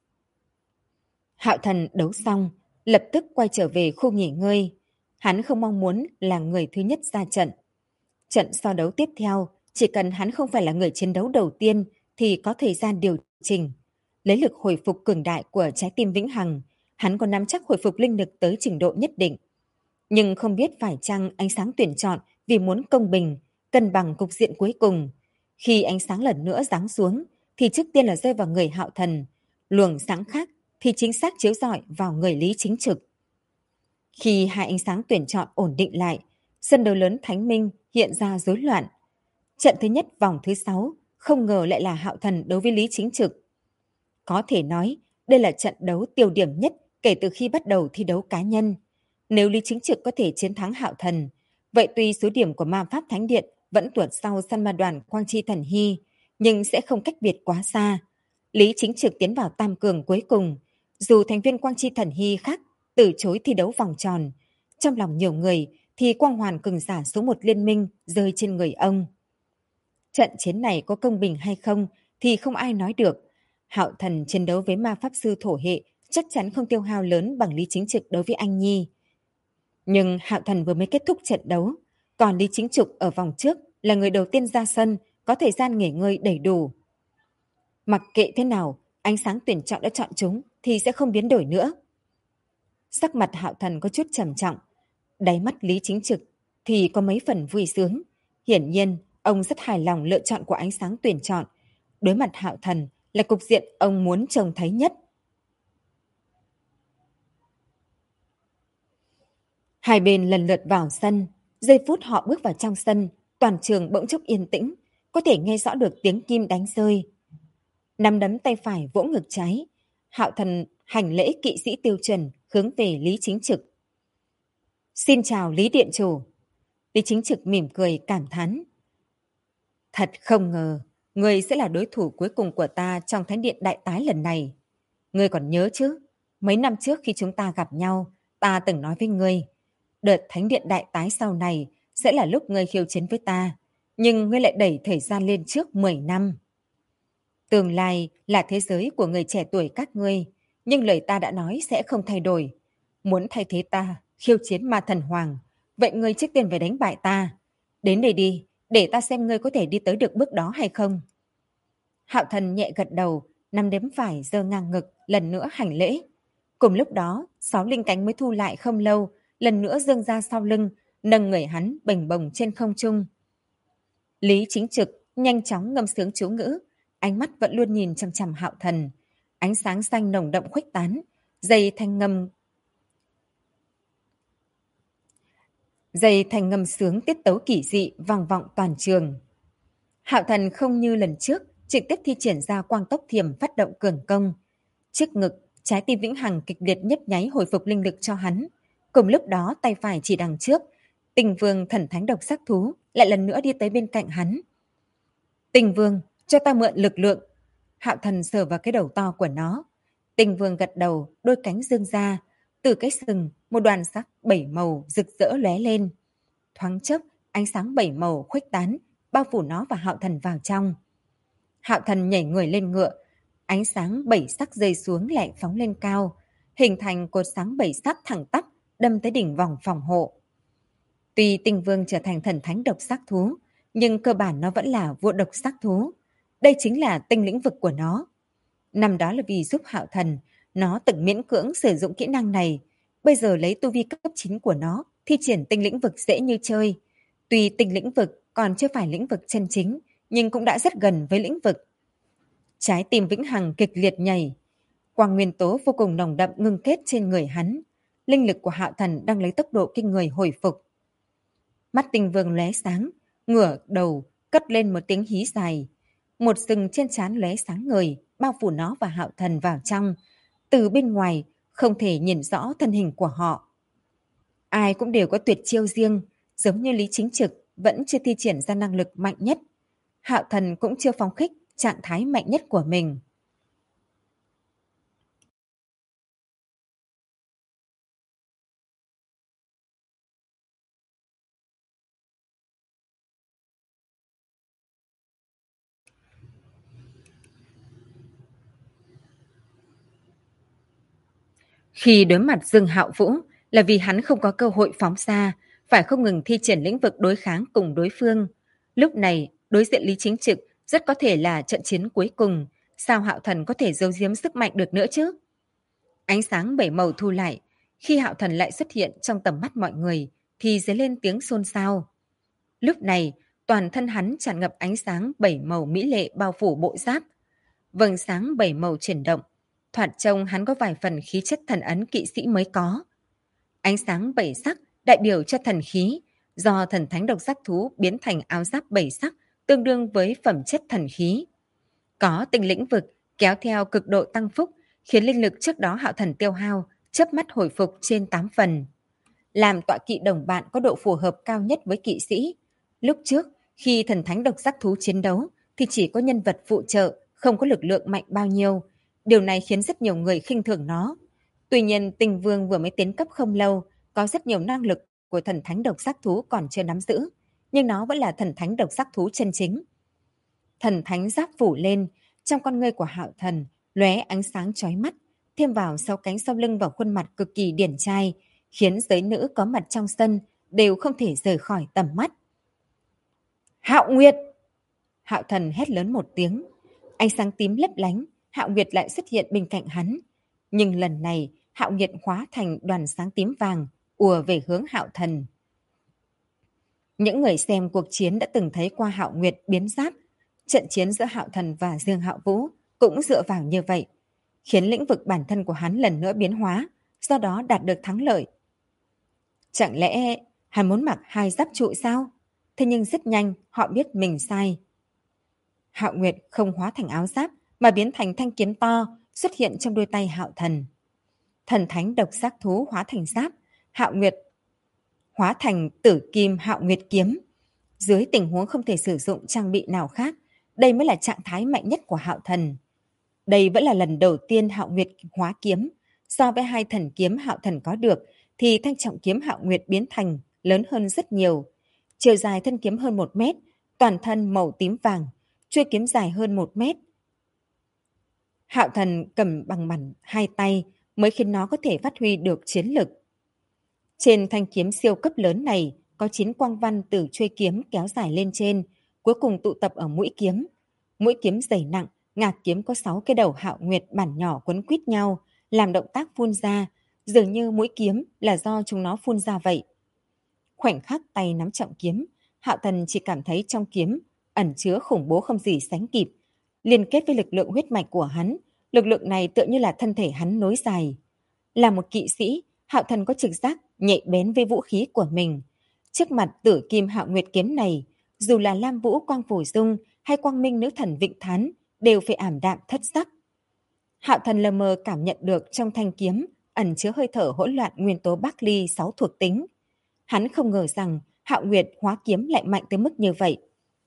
Hạo Thần đấu xong, lập tức quay trở về khu nghỉ ngơi. Hắn không mong muốn là người thứ nhất ra trận. Trận so đấu tiếp theo, chỉ cần hắn không phải là người chiến đấu đầu tiên thì có thời gian điều chỉnh. Lấy lực hồi phục cường đại của trái tim vĩnh hằng, hắn có nắm chắc hồi phục linh lực tới trình độ nhất định. Nhưng không biết phải chăng ánh sáng tuyển chọn vì muốn công bình, cân bằng cục diện cuối cùng. Khi ánh sáng lần nữa giáng xuống, thì trước tiên là rơi vào người Hạo Thần. Luồng sáng khác thì chính xác chiếu rọi vào người Lý Chính Trực. Khi hai ánh sáng tuyển chọn ổn định lại, sân đấu lớn Thánh Minh hiện ra rối loạn. Trận thứ nhất vòng thứ 6 không ngờ lại là Hạo Thần đối với Lý Chính Trực. Có thể nói đây là trận đấu tiêu điểm nhất kể từ khi bắt đầu thi đấu cá nhân. Nếu Lý Chính Trực có thể chiến thắng Hạo Thần, vậy tuy số điểm của Ma Pháp Thánh Điện vẫn tuột sau săn ma đoàn Quang Chi Thần Hy, nhưng sẽ không cách biệt quá xa. Lý Chính Trực tiến vào tam cường cuối cùng, dù thành viên Quang Chi Thần Hy khác từ chối thi đấu vòng tròn, trong lòng nhiều người thì quang hoàn cường giả số 1 liên minh rơi trên người ông. Trận chiến này có công bình hay không thì không ai nói được. Hạo Thần chiến đấu với ma pháp sư thổ hệ chắc chắn không tiêu hao lớn bằng Lý Chính Trực đối với anh Nhi. Nhưng Hạo Thần vừa mới kết thúc trận đấu, còn Lý Chính Trực ở vòng trước là người đầu tiên ra sân, có thời gian nghỉ ngơi đầy đủ. Mặc kệ thế nào, ánh sáng tuyển chọn đã chọn chúng thì sẽ không biến đổi nữa. Sắc mặt Hạo Thần có chút trầm trọng, đáy mắt Lý Chính Trực thì có mấy phần vui sướng. Hiển nhiên, ông rất hài lòng lựa chọn của ánh sáng tuyển chọn. Đối mặt Hạo Thần là cục diện ông muốn trông thấy nhất. Hai bên lần lượt vào sân, giây phút họ bước vào trong sân, toàn trường bỗng chốc yên tĩnh, có thể nghe rõ được tiếng kim đánh rơi. Nắm đấm tay phải vỗ ngực trái, Hạo Thần hành lễ kỵ sĩ tiêu chuẩn hướng về Lý Chính Trực. Xin chào Lý Điện Chủ. Lý Chính Trực mỉm cười cảm thán. Thật không ngờ, ngươi sẽ là đối thủ cuối cùng của ta trong thánh điện đại tái lần này. Ngươi còn nhớ chứ? Mấy năm trước khi chúng ta gặp nhau, ta từng nói với ngươi, đợt thánh điện đại tái sau này sẽ là lúc ngươi khiêu chiến với ta, nhưng ngươi lại đẩy thời gian lên trước 10 năm. Tương lai là thế giới của người trẻ tuổi các ngươi, nhưng lời ta đã nói sẽ không thay đổi. Muốn thay thế ta khiêu chiến ma thần hoàng. Vậy ngươi trước tiên phải đánh bại ta. Đến đây đi, để ta xem ngươi có thể đi tới được bước đó hay không. Hạo Thần nhẹ gật đầu, nắm đấm phải giơ ngang ngực, lần nữa hành lễ. Cùng lúc đó, 6 linh cánh mới thu lại không lâu, lần nữa giương ra sau lưng, nâng người hắn bềnh bồng trên không trung. Lý Chính Trực nhanh chóng ngâm sướng chú ngữ, ánh mắt vẫn luôn nhìn chằm chằm Hạo Thần. Ánh sáng xanh nồng đậm khuếch tán, dây thanh ngâm sướng tiết tấu kỳ dị vang vọng toàn trường. Hạo Thần không như lần trước, trực tiếp thi triển ra quang tốc thiểm phát động cường công. Trước ngực, trái tim vĩnh hằng kịch liệt nhấp nháy hồi phục linh lực cho hắn. Cùng lúc đó tay phải chỉ đằng trước, Tình Vương thần thánh độc sắc thú lại lần nữa đi tới bên cạnh hắn. Tình Vương, cho ta mượn lực lượng. Hạo Thần sờ vào cái đầu to của nó. Tình Vương gật đầu, đôi cánh dương ra. Từ cái sừng, một đoàn sắc 7 màu rực rỡ lóe lên. Thoáng chốc, ánh sáng 7 màu khuếch tán, bao phủ nó và Hạo Thần vào trong. Hạo Thần nhảy người lên ngựa, ánh sáng 7 sắc rơi xuống lại phóng lên cao, hình thành cột sáng 7 sắc thẳng tắp, đâm tới đỉnh vòng phòng hộ. Tuy Tình Vương trở thành thần thánh độc sắc thú, nhưng cơ bản nó vẫn là vua độc sắc thú. Đây chính là tinh lĩnh vực của nó. Năm đó là vì giúp Hạo Thần, nó từng miễn cưỡng sử dụng kỹ năng này. Bây giờ lấy tu vi cấp 9 của nó, thi triển tinh lĩnh vực dễ như chơi. Tuy tinh lĩnh vực còn chưa phải lĩnh vực chân chính, nhưng cũng đã rất gần với lĩnh vực. Trái tim vĩnh hằng kịch liệt nhảy. Quang nguyên tố vô cùng nồng đậm ngưng kết trên người hắn. Linh lực của Hạo Thần đang lấy tốc độ kinh người hồi phục. Mắt Tình Vương lóe sáng, ngửa đầu, cất lên một tiếng hí dài. Một sừng trên trán lóe sáng ngời, bao phủ nó và Hạo Thần vào trong. Từ bên ngoài, không thể nhìn rõ thân hình của họ. Ai cũng đều có tuyệt chiêu riêng, giống như Lý Chính Trực vẫn chưa thi triển ra năng lực mạnh nhất. Hạo Thần cũng chưa phóng khích trạng thái mạnh nhất của mình. Khi đối mặt Dương Hạo Vũ là vì hắn không có cơ hội phóng xa, phải không ngừng thi triển lĩnh vực đối kháng cùng đối phương. Lúc này, đối diện Lý Chính Trực rất có thể là trận chiến cuối cùng. Sao Hạo Thần có thể giấu giếm sức mạnh được nữa chứ? Ánh sáng 7 màu thu lại. Khi Hạo Thần lại xuất hiện trong tầm mắt mọi người, thì dấy lên tiếng xôn xao. Lúc này, toàn thân hắn tràn ngập ánh sáng 7 màu mỹ lệ bao phủ bộ giáp. Vầng sáng 7 màu chuyển động. Thoạt trông hắn có vài phần khí chất thần ấn kỵ sĩ mới có. Ánh sáng 7 sắc đại biểu cho thần khí, do thần thánh độc sắc thú biến thành áo giáp 7 sắc, tương đương với phẩm chất thần khí. Có tinh lĩnh vực kéo theo cực độ tăng phúc, khiến linh lực trước đó Hạo Thần tiêu hao, chớp mắt hồi phục trên 8 phần. Làm tọa kỵ đồng bạn có độ phù hợp cao nhất với kỵ sĩ. Lúc trước, khi thần thánh độc giác thú chiến đấu, thì chỉ có nhân vật phụ trợ, không có lực lượng mạnh bao nhiêu. Điều này khiến rất nhiều người khinh thường nó. Tuy nhiên, Tình Vương vừa mới tiến cấp không lâu, có rất nhiều năng lực của thần thánh độc giác thú còn chưa nắm giữ, nhưng nó vẫn là thần thánh độc giác thú chân chính. Thần thánh giáp phủ lên, trong con ngươi của Hạo Thần lóe ánh sáng chói mắt, thêm vào sau cánh sau lưng và khuôn mặt cực kỳ điển trai, khiến giới nữ có mặt trong sân đều không thể rời khỏi tầm mắt. Hạo Nguyệt! Hạo Thần hét lớn một tiếng, ánh sáng tím lấp lánh, Hạo Nguyệt lại xuất hiện bên cạnh hắn. Nhưng lần này, Hạo Nguyệt hóa thành đoàn sáng tím vàng, ùa về hướng Hạo Thần. Những người xem cuộc chiến đã từng thấy qua Hạo Nguyệt biến giáp. Trận chiến giữa Hạo Thần và Dương Hạo Vũ cũng dựa vào như vậy, khiến lĩnh vực bản thân của hắn lần nữa biến hóa, do đó đạt được thắng lợi. Chẳng lẽ hắn muốn mặc 2 giáp trụ sao? Thế nhưng rất nhanh họ biết mình sai. Hạo Nguyệt không hóa thành áo giáp mà biến thành thanh kiếm to xuất hiện trong đôi tay Hạo Thần. Thần thánh độc giác thú hóa thành giáp, Hạo Nguyệt hóa thành tử kim Hạo Nguyệt kiếm. Dưới tình huống không thể sử dụng trang bị nào khác, đây mới là trạng thái mạnh nhất của Hạo Thần. Đây vẫn là lần đầu tiên Hạo Nguyệt hóa kiếm. So với 2 thần kiếm Hạo Thần có được, thì thanh trọng kiếm Hạo Nguyệt biến thành lớn hơn rất nhiều. Chiều dài thân kiếm hơn 1 mét, toàn thân màu tím vàng, chuôi kiếm dài hơn 1 mét. Hạo Thần cầm bằng 2 tay mới khiến nó có thể phát huy được chiến lực. Trên thanh kiếm siêu cấp lớn này có 9 quang văn từ chuôi kiếm kéo dài lên trên, cuối cùng tụ tập ở mũi kiếm. Mũi kiếm dày nặng, ngạc kiếm có 6 cái đầu hạo nguyệt bản nhỏ quấn quýt nhau, làm động tác phun ra, dường như mũi kiếm là do chúng nó phun ra vậy. Khoảnh khắc tay nắm trọng kiếm, Hạo Thần chỉ cảm thấy trong kiếm ẩn chứa khủng bố không gì sánh kịp, liên kết với lực lượng huyết mạch của hắn, lực lượng này tựa như là thân thể hắn nối dài. Là một kỵ sĩ, Hạo Thần có trực giác nhạy bén với vũ khí của mình. Trước mặt Tử Kim Hạo Nguyệt kiếm này, dù là Lam Vũ Quang Phổ Dung hay Quang Minh Nữ Thần Vịnh Thán đều phải ảm đạm thất sắc. Hạo Thần lờ mờ cảm nhận được trong thanh kiếm ẩn chứa hơi thở hỗn loạn nguyên tố Bắc Ly 6 thuộc tính. Hắn không ngờ rằng Hạo Nguyệt hóa kiếm lại mạnh tới mức như vậy.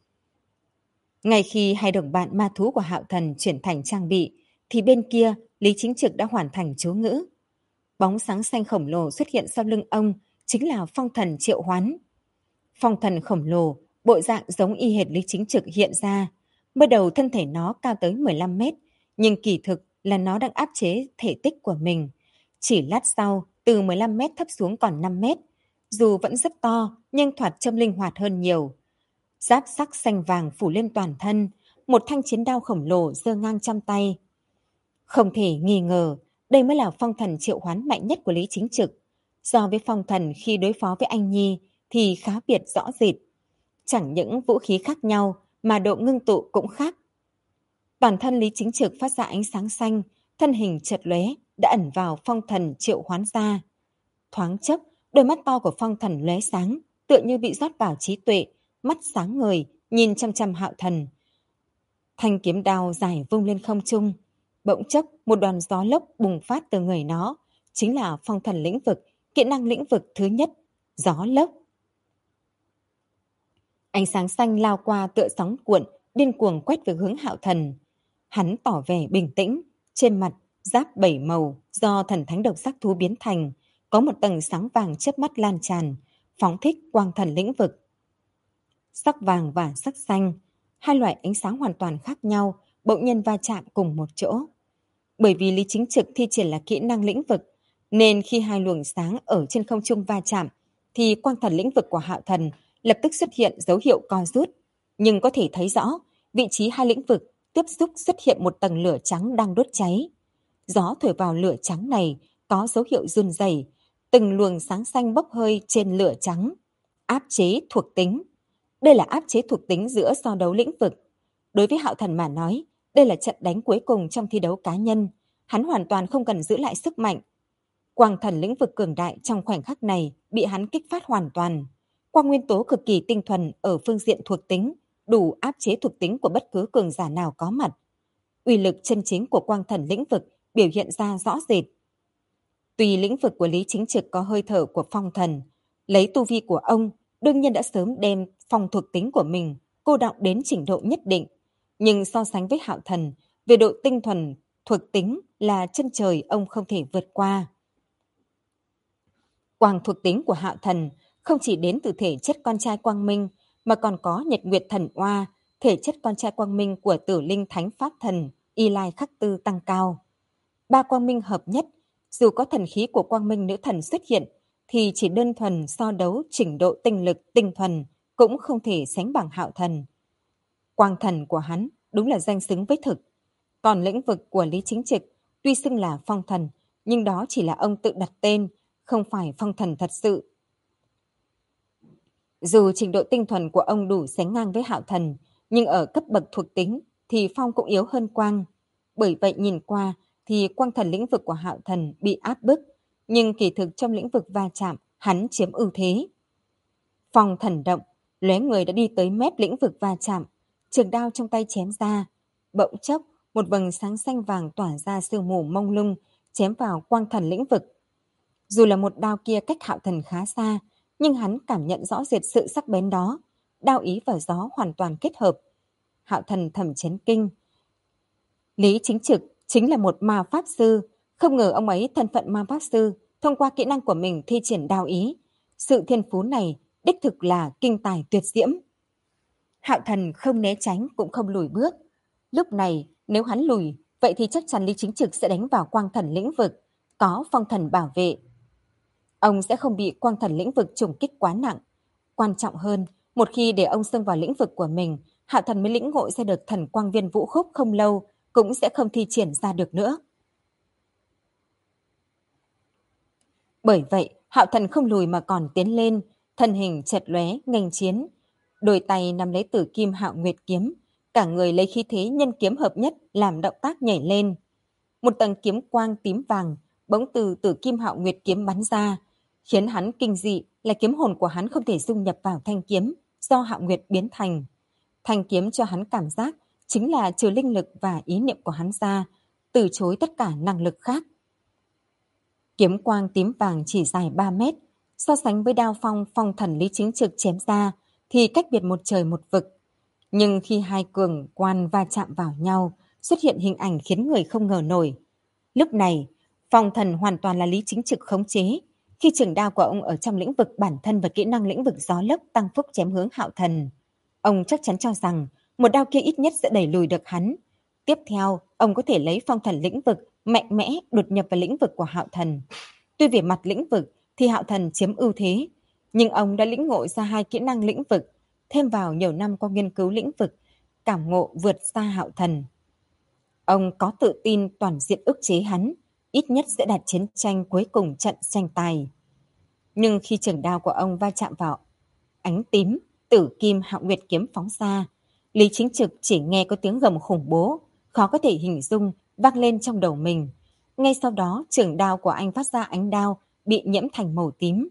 Ngay khi hai đồng bạn ma thú của Hạo Thần chuyển thành trang bị, thì bên kia Lý Chính Trực đã hoàn thành chú ngữ. Bóng sáng xanh khổng lồ xuất hiện sau lưng ông, chính là phong thần Triệu Hoán. Phong thần khổng lồ, bộ dạng giống y hệt Lý Chính Trực hiện ra. Mới đầu thân thể nó cao tới 15 mét, nhưng kỳ thực là nó đang áp chế thể tích của mình. Chỉ lát sau, từ 15 mét thấp xuống còn 5 mét. Dù vẫn rất to, nhưng thoạt trông linh hoạt hơn nhiều. Giáp sắc xanh vàng phủ lên toàn thân, một thanh chiến đao khổng lồ giơ ngang trong tay. Không thể nghi ngờ, đây mới là phong thần triệu hoán mạnh nhất của Lý Chính Trực. So với phong thần khi đối phó với anh Nhi thì khá biệt rõ rệt. Chẳng những vũ khí khác nhau mà độ ngưng tụ cũng khác. Toàn thân Lý Chính Trực phát ra ánh sáng xanh, thân hình chợt lóe đã ẩn vào phong thần triệu hoán ra. Thoáng chốc, đôi mắt to của phong thần lóe sáng, tựa như bị rót vào trí tuệ, mắt sáng ngời, nhìn chăm chăm Hạo Thần. Thanh kiếm đao dài vung lên không trung. Bỗng chốc, một đoàn gió lốc bùng phát từ người nó, chính là phong thần lĩnh vực, kỹ năng lĩnh vực thứ nhất, gió lốc. Ánh sáng xanh lao qua tựa sóng cuộn, điên cuồng quét về hướng Hạo Thần. Hắn tỏ vẻ bình tĩnh, trên mặt giáp 7 màu do thần thánh độc giác thú biến thành, có một tầng sáng vàng chớp mắt lan tràn, phóng thích quang thần lĩnh vực. Sắc vàng và sắc xanh, hai loại ánh sáng hoàn toàn khác nhau, bỗng nhiên va chạm cùng một chỗ. Bởi vì Lý Chính Trực thi triển là kỹ năng lĩnh vực, nên khi hai luồng sáng ở trên không trung va chạm, thì quang thần lĩnh vực của Hạo Thần lập tức xuất hiện dấu hiệu co rút. Nhưng có thể thấy rõ, vị trí hai lĩnh vực tiếp xúc xuất hiện một tầng lửa trắng đang đốt cháy. Gió thổi vào lửa trắng này có dấu hiệu run rẩy, từng luồng sáng xanh bốc hơi trên lửa trắng. Áp chế thuộc tính. Đây là áp chế thuộc tính giữa so đấu lĩnh vực. Đối với Hạo Thần mà nói, đây là trận đánh cuối cùng trong thi đấu cá nhân. Hắn hoàn toàn không cần giữ lại sức mạnh. Quang thần lĩnh vực cường đại trong khoảnh khắc này bị hắn kích phát hoàn toàn. Quang nguyên tố cực kỳ tinh thuần ở phương diện thuộc tính, đủ áp chế thuộc tính của bất cứ cường giả nào có mặt. Uy lực chân chính của quang thần lĩnh vực biểu hiện ra rõ rệt. Tuy lĩnh vực của Lý Chính Trực có hơi thở của phong thần, lấy tu vi của ông, đương nhiên đã sớm đem phong thuộc tính của mình cô đọng đến trình độ nhất định. Nhưng so sánh với Hạo Thần, về độ tinh thuần, thuộc tính là chân trời ông không thể vượt qua. Quang thuộc tính của Hạo Thần không chỉ đến từ thể chất con trai Quang Minh, mà còn có Nhật Nguyệt Thần Oa, thể chất con trai Quang Minh của Tử Linh Thánh Pháp Thần, Y Lai Khắc Tư tăng cao. Ba Quang Minh hợp nhất, dù có thần khí của Quang Minh Nữ Thần xuất hiện, thì chỉ đơn thuần so đấu trình độ tinh lực tinh thuần cũng không thể sánh bằng Hạo Thần. Quang thần của hắn đúng là danh xứng với thực. Còn lĩnh vực của Lý Chính Trực tuy xưng là phong thần, nhưng đó chỉ là ông tự đặt tên, không phải phong thần thật sự. Dù trình độ tinh thuần của ông đủ sánh ngang với Hạo Thần, nhưng ở cấp bậc thuộc tính thì phong cũng yếu hơn quang. Bởi vậy nhìn qua thì quang thần lĩnh vực của Hạo Thần bị áp bức, nhưng kỳ thực trong lĩnh vực va chạm hắn chiếm ưu thế. Phong thần động, lóe người đã đi tới mép lĩnh vực va chạm, trường đao trong tay chém ra. Bỗng chốc, một vầng sáng xanh vàng tỏa ra sương mù mông lung, chém vào quang thần lĩnh vực. Dù là một đao kia cách Hạo Thần khá xa, nhưng hắn cảm nhận rõ rệt sự sắc bén đó. Đao ý và gió hoàn toàn kết hợp. Hạo Thần thầm chấn kinh. Lý Chính Trực chính là một ma pháp sư. Không ngờ ông ấy thân phận ma pháp sư, thông qua kỹ năng của mình thi triển đao ý. Sự thiên phú này đích thực là kinh tài tuyệt diễm. Hạo Thần không né tránh cũng không lùi bước. Lúc này nếu hắn lùi, vậy thì chắc chắn Lý Chính Trực sẽ đánh vào quang thần lĩnh vực, có phong thần bảo vệ. Ông sẽ không bị quang thần lĩnh vực trùng kích quá nặng. Quan trọng hơn, một khi để ông xông vào lĩnh vực của mình, Hạo Thần mới lĩnh ngộ ra được thần quang viên vũ khúc không lâu, cũng sẽ không thi triển ra được nữa. Bởi vậy, Hạo Thần không lùi mà còn tiến lên, thân hình chật lóe nghênh chiến, đôi tay nắm lấy Tử Kim Hạo Nguyệt kiếm, cả người lấy khí thế nhân kiếm hợp nhất làm động tác nhảy lên. Một tầng kiếm quang tím vàng bỗng từ Tử Kim Hạo Nguyệt kiếm bắn ra, khiến hắn kinh dị là kiếm hồn của hắn không thể dung nhập vào thanh kiếm do Hạo Nguyệt biến thành. Thanh kiếm cho hắn cảm giác chính là trừ linh lực và ý niệm của hắn ra, từ chối tất cả năng lực khác. Kiếm quang tím vàng chỉ dài 3 mét, so sánh với đao phong phong thần Lý Chính Trực chém ra thì cách biệt một trời một vực. Nhưng khi hai cường quan va chạm vào nhau, xuất hiện hình ảnh khiến người không ngờ nổi. Lúc này, phong thần hoàn toàn là Lý Chính Trực khống chế. Khi trường đao của ông ở trong lĩnh vực bản thân và kỹ năng lĩnh vực gió lốc tăng phúc chém hướng Hạo Thần, ông chắc chắn cho rằng một đao kia ít nhất sẽ đẩy lùi được hắn. Tiếp theo, ông có thể lấy phong thần lĩnh vực mạnh mẽ đột nhập vào lĩnh vực của Hạo Thần. Tuy về mặt lĩnh vực thì Hạo Thần chiếm ưu thế, nhưng ông đã lĩnh ngộ ra hai kỹ năng lĩnh vực, thêm vào nhiều năm qua nghiên cứu lĩnh vực, cảm ngộ vượt xa Hạo Thần. Ông có tự tin toàn diện ức chế hắn, ít nhất sẽ đạt chiến tranh cuối cùng trận tranh tài. Nhưng khi trường đao của ông va chạm vào ánh tím, Tử Kim Hạo Nguyệt kiếm phóng ra, Lý Chính Trực chỉ nghe có tiếng gầm khủng bố, khó có thể hình dung, vang lên trong đầu mình. Ngay sau đó, trường đao của anh phát ra ánh đao bị nhiễm thành màu tím.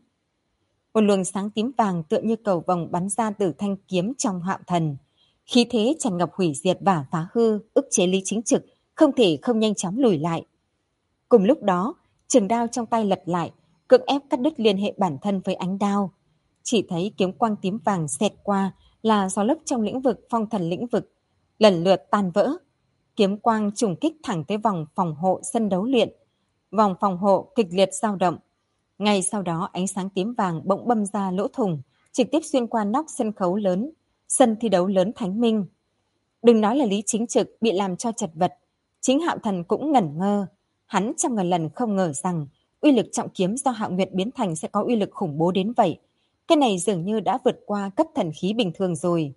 Một luồng sáng tím vàng tựa như cầu vồng bắn ra từ thanh kiếm trong Hạo Thần. Khí thế tràn ngập hủy diệt và phá hư, ức chế Lý Chính Trực, không thể không nhanh chóng lùi lại. Cùng lúc đó, trường đao trong tay lật lại, cưỡng ép cắt đứt liên hệ bản thân với ánh đao. Chỉ thấy kiếm quang tím vàng xẹt qua là gió lốc trong lĩnh vực phong thần lĩnh vực, lần lượt tan vỡ. Kiếm quang trùng kích thẳng tới vòng phòng hộ sân đấu luyện. Vòng phòng hộ kịch liệt dao động. Ngay sau đó ánh sáng tím vàng bỗng bâm ra lỗ thủng, trực tiếp xuyên qua nóc sân khấu lớn, sân thi đấu lớn Thánh Minh. Đừng nói là Lý Chính Trực bị làm cho chật vật, chính Hạo Thần cũng ngẩn ngơ. Hắn trăm ngàn lần không ngờ rằng uy lực trọng kiếm do Hạo Nguyệt biến thành sẽ có uy lực khủng bố đến vậy. Cái này dường như đã vượt qua cấp thần khí bình thường rồi.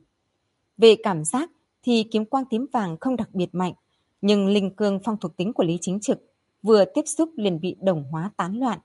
Về cảm giác thì kiếm quang tím vàng không đặc biệt mạnh, nhưng linh cương phong thuộc tính của Lý Chính Trực vừa tiếp xúc liền bị đồng hóa tán loạn.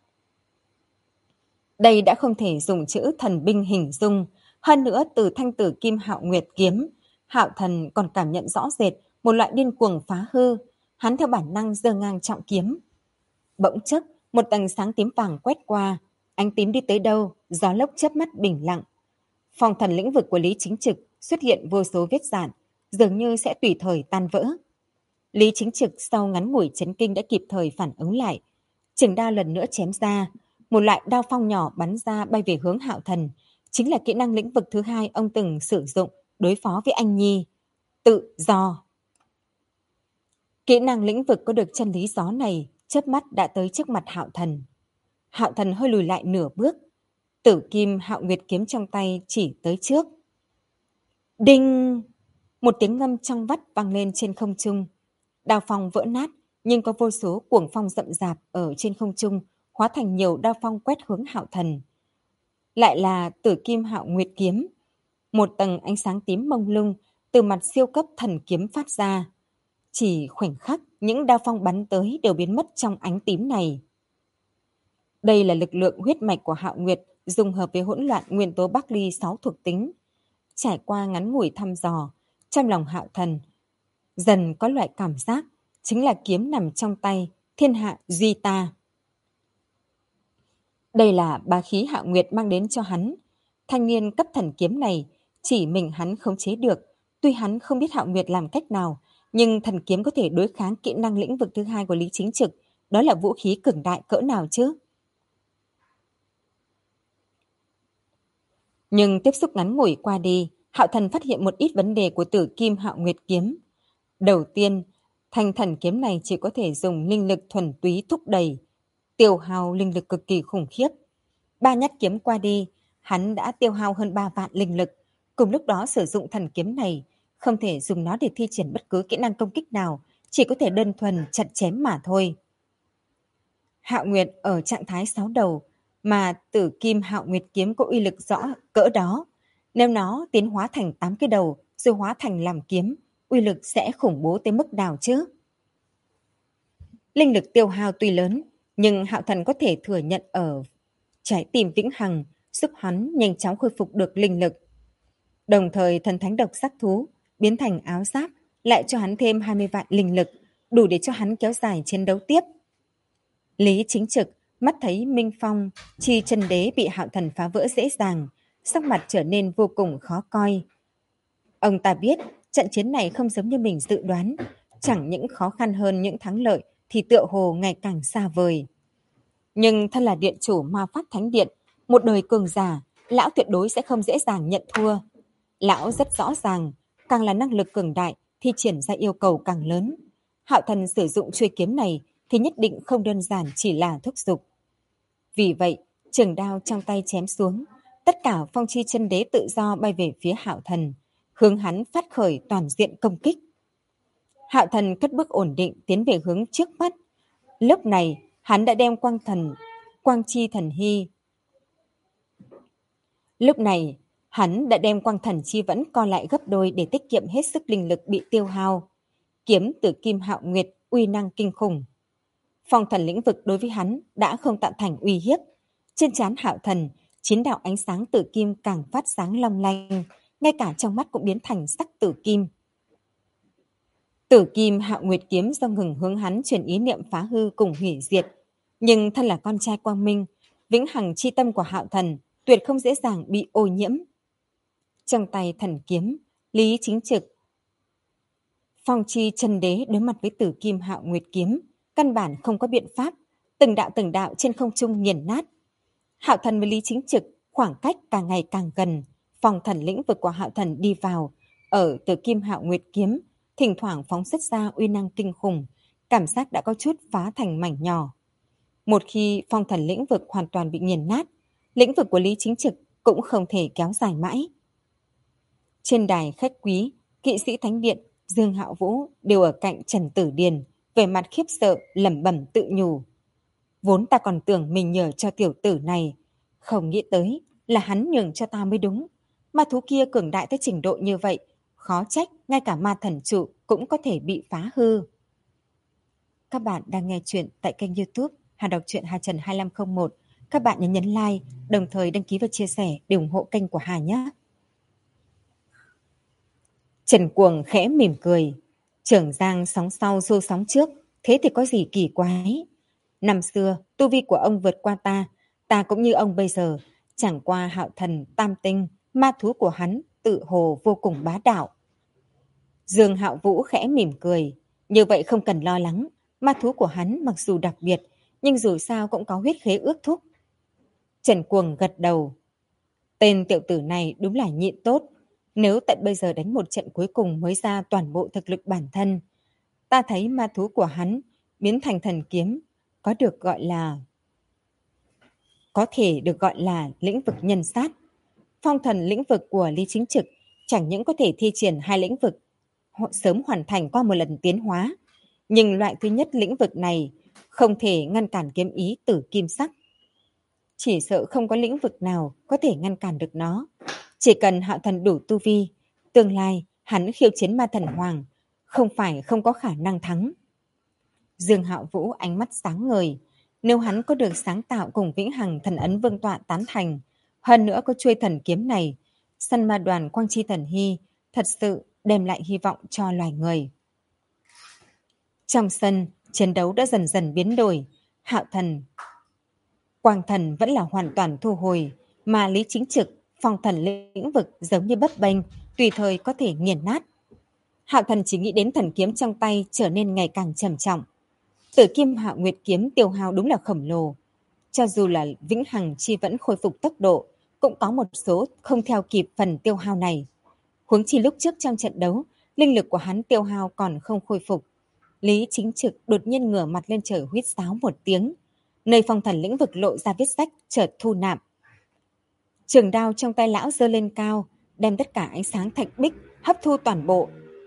Đây đã không thể dùng chữ thần binh hình dung, hơn nữa từ thanh Tử Kim Hạo Nguyệt kiếm, Hạo Thần còn cảm nhận rõ rệt một loại điên cuồng phá hư, hắn theo bản năng giơ ngang trọng kiếm. Bỗng chốc, một tầng sáng tím vàng quét qua, ánh tím đi tới đâu, gió lốc chớp mắt bình lặng. Phong thần lĩnh vực của Lý Chính Trực xuất hiện vô số vết rạn, dường như sẽ tùy thời tan vỡ. Lý Chính Trực sau ngắn ngủi chấn kinh đã kịp thời phản ứng lại. Trường đao lần nữa chém ra, một loại đao phong nhỏ bắn ra bay về hướng Hạo Thần, chính là kỹ năng lĩnh vực thứ hai ông từng sử dụng đối phó với anh Nhi. Tự do. Kỹ năng lĩnh vực có được chân lý gió này, chớp mắt đã tới trước mặt Hạo Thần. Hạo Thần hơi lùi lại nửa bước, Tử Kim Hạo Nguyệt kiếm trong tay chỉ tới trước. Đinh! Một tiếng ngâm trong vắt vang lên trên không trung. Đao phong vỡ nát, nhưng có vô số cuồng phong rậm rạp ở trên không trung, hóa thành nhiều đao phong quét hướng Hạo Thần. Lại là Tử Kim Hạo Nguyệt kiếm. Một tầng ánh sáng tím mông lung từ mặt siêu cấp thần kiếm phát ra. Chỉ khoảnh khắc, những đao phong bắn tới đều biến mất trong ánh tím này. Đây là lực lượng huyết mạch của Hạo Nguyệt dung hợp với hỗn loạn nguyên tố Bắc Ly 6 thuộc tính. Trải qua ngắn ngủi thăm dò, trong lòng Hạo Thần dần có loại cảm giác chính là kiếm nằm trong tay, thiên hạ duy ta. Đây là bá khí Hạo Nguyệt mang đến cho hắn. Thanh niên cấp thần kiếm này chỉ mình hắn khống chế được. Tuy hắn không biết Hạo Nguyệt làm cách nào, nhưng thần kiếm có thể đối kháng kỹ năng lĩnh vực thứ hai của Lý Chính Trực. Đó là vũ khí cường đại cỡ nào chứ? Nhưng tiếp xúc ngắn ngủi qua đi, Hạo Thần phát hiện một ít vấn đề của Tử Kim Hạo Nguyệt kiếm. Đầu tiên, thanh thần kiếm này chỉ có thể dùng linh lực thuần túy thúc đẩy, tiêu hao linh lực cực kỳ khủng khiếp. 3 nhát kiếm qua đi, hắn đã tiêu hao hơn 3 vạn linh lực. Cùng lúc đó sử dụng thần kiếm này, không thể dùng nó để thi triển bất cứ kỹ năng công kích nào, chỉ có thể đơn thuần chặt chém mà thôi. Hạo Nguyệt ở trạng thái 6 đầu, mà Tử Kim Hạo Nguyệt kiếm có uy lực rõ cỡ đó. Nếu nó tiến hóa thành 8 cái đầu rồi hóa thành làm kiếm, uy lực sẽ khủng bố tới mức nào chứ? Linh lực tiêu hao tuy lớn, nhưng Hạo Thần có thể thừa nhận ở trái tim vĩnh hằng, giúp hắn nhanh chóng khôi phục được linh lực. Đồng thời thần thánh độc sắc thú biến thành áo giáp lại cho hắn thêm 20 vạn linh lực, đủ để cho hắn kéo dài chiến đấu tiếp. Lý Chính Trực mắt thấy Minh Phong, Chi Chân Đế bị Hạo Thần phá vỡ dễ dàng, sắc mặt trở nên vô cùng khó coi. Ông ta biết trận chiến này không giống như mình dự đoán, chẳng những khó khăn hơn những thắng lợi thì tựa hồ ngày càng xa vời. Nhưng thân là điện chủ Ma Pháp Thánh Điện, một đời cường giả, lão tuyệt đối sẽ không dễ dàng nhận thua. Lão rất rõ ràng, càng là năng lực cường đại thì triển ra yêu cầu càng lớn. Hạo Thần sử dụng chuôi kiếm này thì nhất định không đơn giản chỉ là thúc giục. Vì vậy, trường đao trong tay chém xuống, tất cả phong chi chân đế tự do bay về phía Hạo Thần, hướng hắn phát khởi toàn diện công kích. Hạo Thần cất bước ổn định tiến về hướng trước mắt. Lúc này, hắn đã đem quang chi thần hy. Lúc này, hắn đã đem quang thần chi vẫn co lại gấp đôi để tiết kiệm hết sức linh lực bị tiêu hao. Kiếm Tử Kim Hạo Nguyệt uy năng kinh khủng. Phong thần lĩnh vực đối với hắn đã không tạo thành uy hiếp. Trên trán Hạo Thần, 9 đạo ánh sáng tử kim càng phát sáng long lanh, ngay cả trong mắt cũng biến thành sắc tử kim. Tử Kim Hạo Nguyệt kiếm do ngừng hướng hắn truyền ý niệm phá hư cùng hủy diệt, nhưng thân là con trai quang minh, vĩnh hằng chi tâm của Hạo Thần tuyệt không dễ dàng bị ô nhiễm. Trong tay thần kiếm, Lý Chính Trực, Phong Chi Chân Đế đối mặt với Tử Kim Hạo Nguyệt kiếm, căn bản không có biện pháp, từng đạo trên không trung nghiền nát. Hạo Thần với Lý Chính Trực khoảng cách càng ngày càng gần, phong thần lĩnh vực của Hạo Thần đi vào, ở Tử Kim Hạo Nguyệt kiếm, thỉnh thoảng phóng xuất ra uy năng kinh khủng, cảm giác đã có chút phá thành mảnh nhỏ. Một khi phong thần lĩnh vực hoàn toàn bị nghiền nát, lĩnh vực của Lý Chính Trực cũng không thể kéo dài mãi. Trên đài khách quý, kỵ sĩ thánh điện, Dương Hạo Vũ đều ở cạnh Trần Tử Điền, vẻ mặt khiếp sợ, lẩm bẩm tự nhủ. Vốn ta còn tưởng mình nhờ cho tiểu tử này, không nghĩ tới là hắn nhường cho ta mới đúng. Ma thú kia cường đại tới trình độ như vậy, khó trách ngay cả ma thần trụ cũng có thể bị phá hư. Các bạn đang nghe chuyện tại kênh YouTube Hà Đọc truyện Hà Trần 2501. Các bạn nhấn like, đồng thời đăng ký và chia sẻ để ủng hộ kênh của Hà nhé. Trần Cuồng khẽ mỉm cười. Trưởng Giang sóng sau xô sóng trước, thế thì có gì kỳ quái. Năm xưa, tu vi của ông vượt qua ta cũng như ông bây giờ, chẳng qua Hạo Thần, tam tinh, ma thú của hắn tự hồ vô cùng bá đạo. Dương Hạo Vũ khẽ mỉm cười, như vậy không cần lo lắng, ma thú của hắn mặc dù đặc biệt, nhưng dù sao cũng có huyết khế ước thúc. Trần Cuồng gật đầu. Tên tiểu tử này đúng là nhịn tốt, nếu tận bây giờ đánh một trận cuối cùng mới ra toàn bộ thực lực bản thân. Ta thấy ma thú của hắn biến thành thần kiếm, có thể được gọi là lĩnh vực nhân sát. Phong thần lĩnh vực của Lý Chính Trực chẳng những có thể thi triển hai lĩnh vực sớm hoàn thành qua một lần tiến hóa, nhưng loại thứ nhất lĩnh vực này không thể ngăn cản kiếm ý tử kim sắc. Chỉ sợ không có lĩnh vực nào có thể ngăn cản được nó. Chỉ cần Hạo Thần đủ tu vi, tương lai hắn khiêu chiến ma thần hoàng, không phải không có khả năng thắng. Dương Hạo Vũ ánh mắt sáng ngời, nếu hắn có được sáng tạo cùng vĩnh hằng thần ấn vương tọa tán thành, hơn nữa có chuôi thần kiếm này, săn ma đoàn Quang Chi Thần Hy thật sự đem lại hy vọng cho loài người. Trong sân, chiến đấu đã dần dần biến đổi. Hạo Thần, Quang Thần vẫn là hoàn toàn thu hồi, mà Lý Chính Trực, phong thần lĩnh vực giống như bấp bênh, tùy thời có thể nghiền nát. Hạo Thần chỉ nghĩ đến thần kiếm trong tay trở nên ngày càng trầm trọng. Tử Kim Hạo Nguyệt kiếm tiêu hao đúng là khổng lồ. Cho dù là vĩnh hằng chi vẫn khôi phục tốc độ, cũng có một số không theo kịp phần tiêu hao này. Huống chi lúc trước trong trận đấu, linh lực của hắn tiêu hao còn không khôi phục. Lý Chính Trực đột nhiên ngửa mặt lên trời huýt sáo một tiếng, nơi phong thần lĩnh vực lộ ra vết rách chợt thu nạp. Trường đao trong tay lão giơ lên cao, đem tất cả ánh sáng thạch bích hấp thu toàn bộ.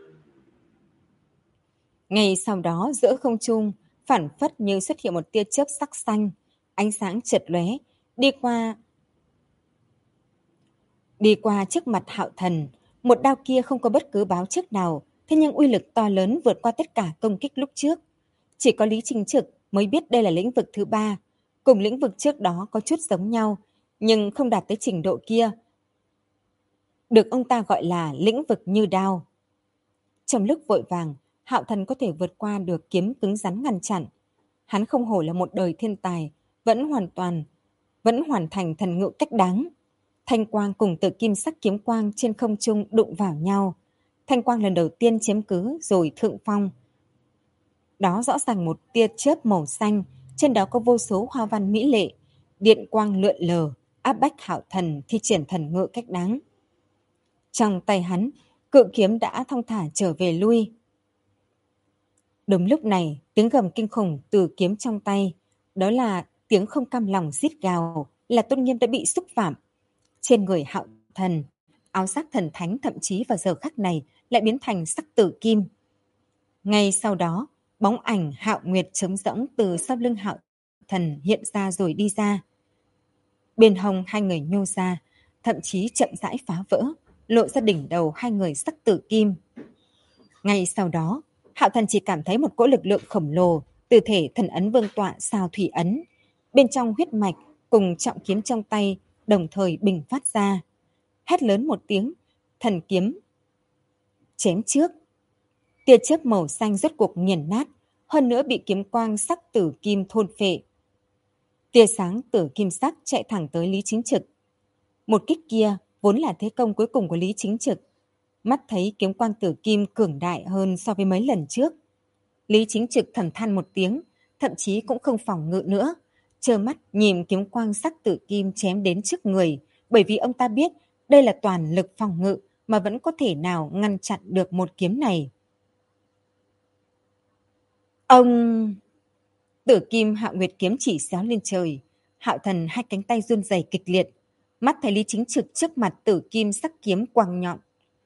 Ngay sau đó giữa không trung phản phất như xuất hiện một tia chớp sắc xanh, ánh sáng chợt lóe, Đi qua trước mặt Hạo Thần, một đao kia không có bất cứ báo trước nào, thế nhưng uy lực to lớn vượt qua tất cả công kích lúc trước. Chỉ có Lý Chính Trực mới biết đây là lĩnh vực thứ ba, cùng lĩnh vực trước đó có chút giống nhau, nhưng không đạt tới trình độ kia. Được ông ta gọi là lĩnh vực như đao. Trong lúc vội vàng, Hạo Thần có thể vượt qua được kiếm cứng rắn ngăn chặn. Hắn không hổ là một đời thiên tài, vẫn hoàn thành thần ngự cách đáng. Thanh quang cùng tự kim sắc kiếm quang trên không trung đụng vào nhau. Thanh quang lần đầu tiên chiếm cứ rồi thượng phong. Đó rõ ràng một tia chớp màu xanh, trên đó có vô số hoa văn mỹ lệ, điện quang lượn lờ, áp bách Hạo Thần thi triển thần ngự cách đáng. Trong tay hắn, cự kiếm đã thong thả trở về lui. Đúng lúc này, tiếng gầm kinh khủng từ kiếm trong tay, đó là tiếng không cam lòng rít gào, là tôn nghiêm đã bị xúc phạm. Trên người Hạo Thần, áo giáp thần thánh thậm chí vào giờ khắc này lại biến thành sắc tử kim. Ngay sau đó, bóng ảnh Hạo Nguyệt trống rỗng từ sau lưng Hạo Thần hiện ra rồi đi ra. Bên hông hai người nhô ra, thậm chí chậm rãi phá vỡ, lộ ra đỉnh đầu hai người sắc tử kim. Ngay sau đó, Hạo Thần chỉ cảm thấy một cỗ lực lượng khổng lồ từ thể thần ấn vương tọa sao thủy ấn. Bên trong huyết mạch cùng trọng kiếm trong tay đồng thời bùng phát ra. Hét lớn một tiếng, thần kiếm chém trước. Tia chớp màu xanh rốt cuộc nghiền nát, hơn nữa bị kiếm quang sắc tử kim thôn phệ. Tia sáng tử kim sắc chạy thẳng tới Lý Chính Trực. Một kích kia vốn là thế công cuối cùng của Lý Chính Trực. Mắt thấy kiếm quang tử kim cường đại hơn so với mấy lần trước. Lý Chính Trực thầm than một tiếng, thậm chí cũng không phòng ngự nữa. Trơ mắt nhìn kiếm quang sắc tử kim chém đến trước người, bởi vì ông ta biết đây là toàn lực phòng ngự mà vẫn có thể nào ngăn chặn được một kiếm này. Ông... Tử kim Hạo Nguyệt kiếm chỉ xéo lên trời. Hạo Thần hai cánh tay run rẩy kịch liệt. Mắt thấy Lý Chính Trực trước mặt tử kim sắc kiếm quang nhọn.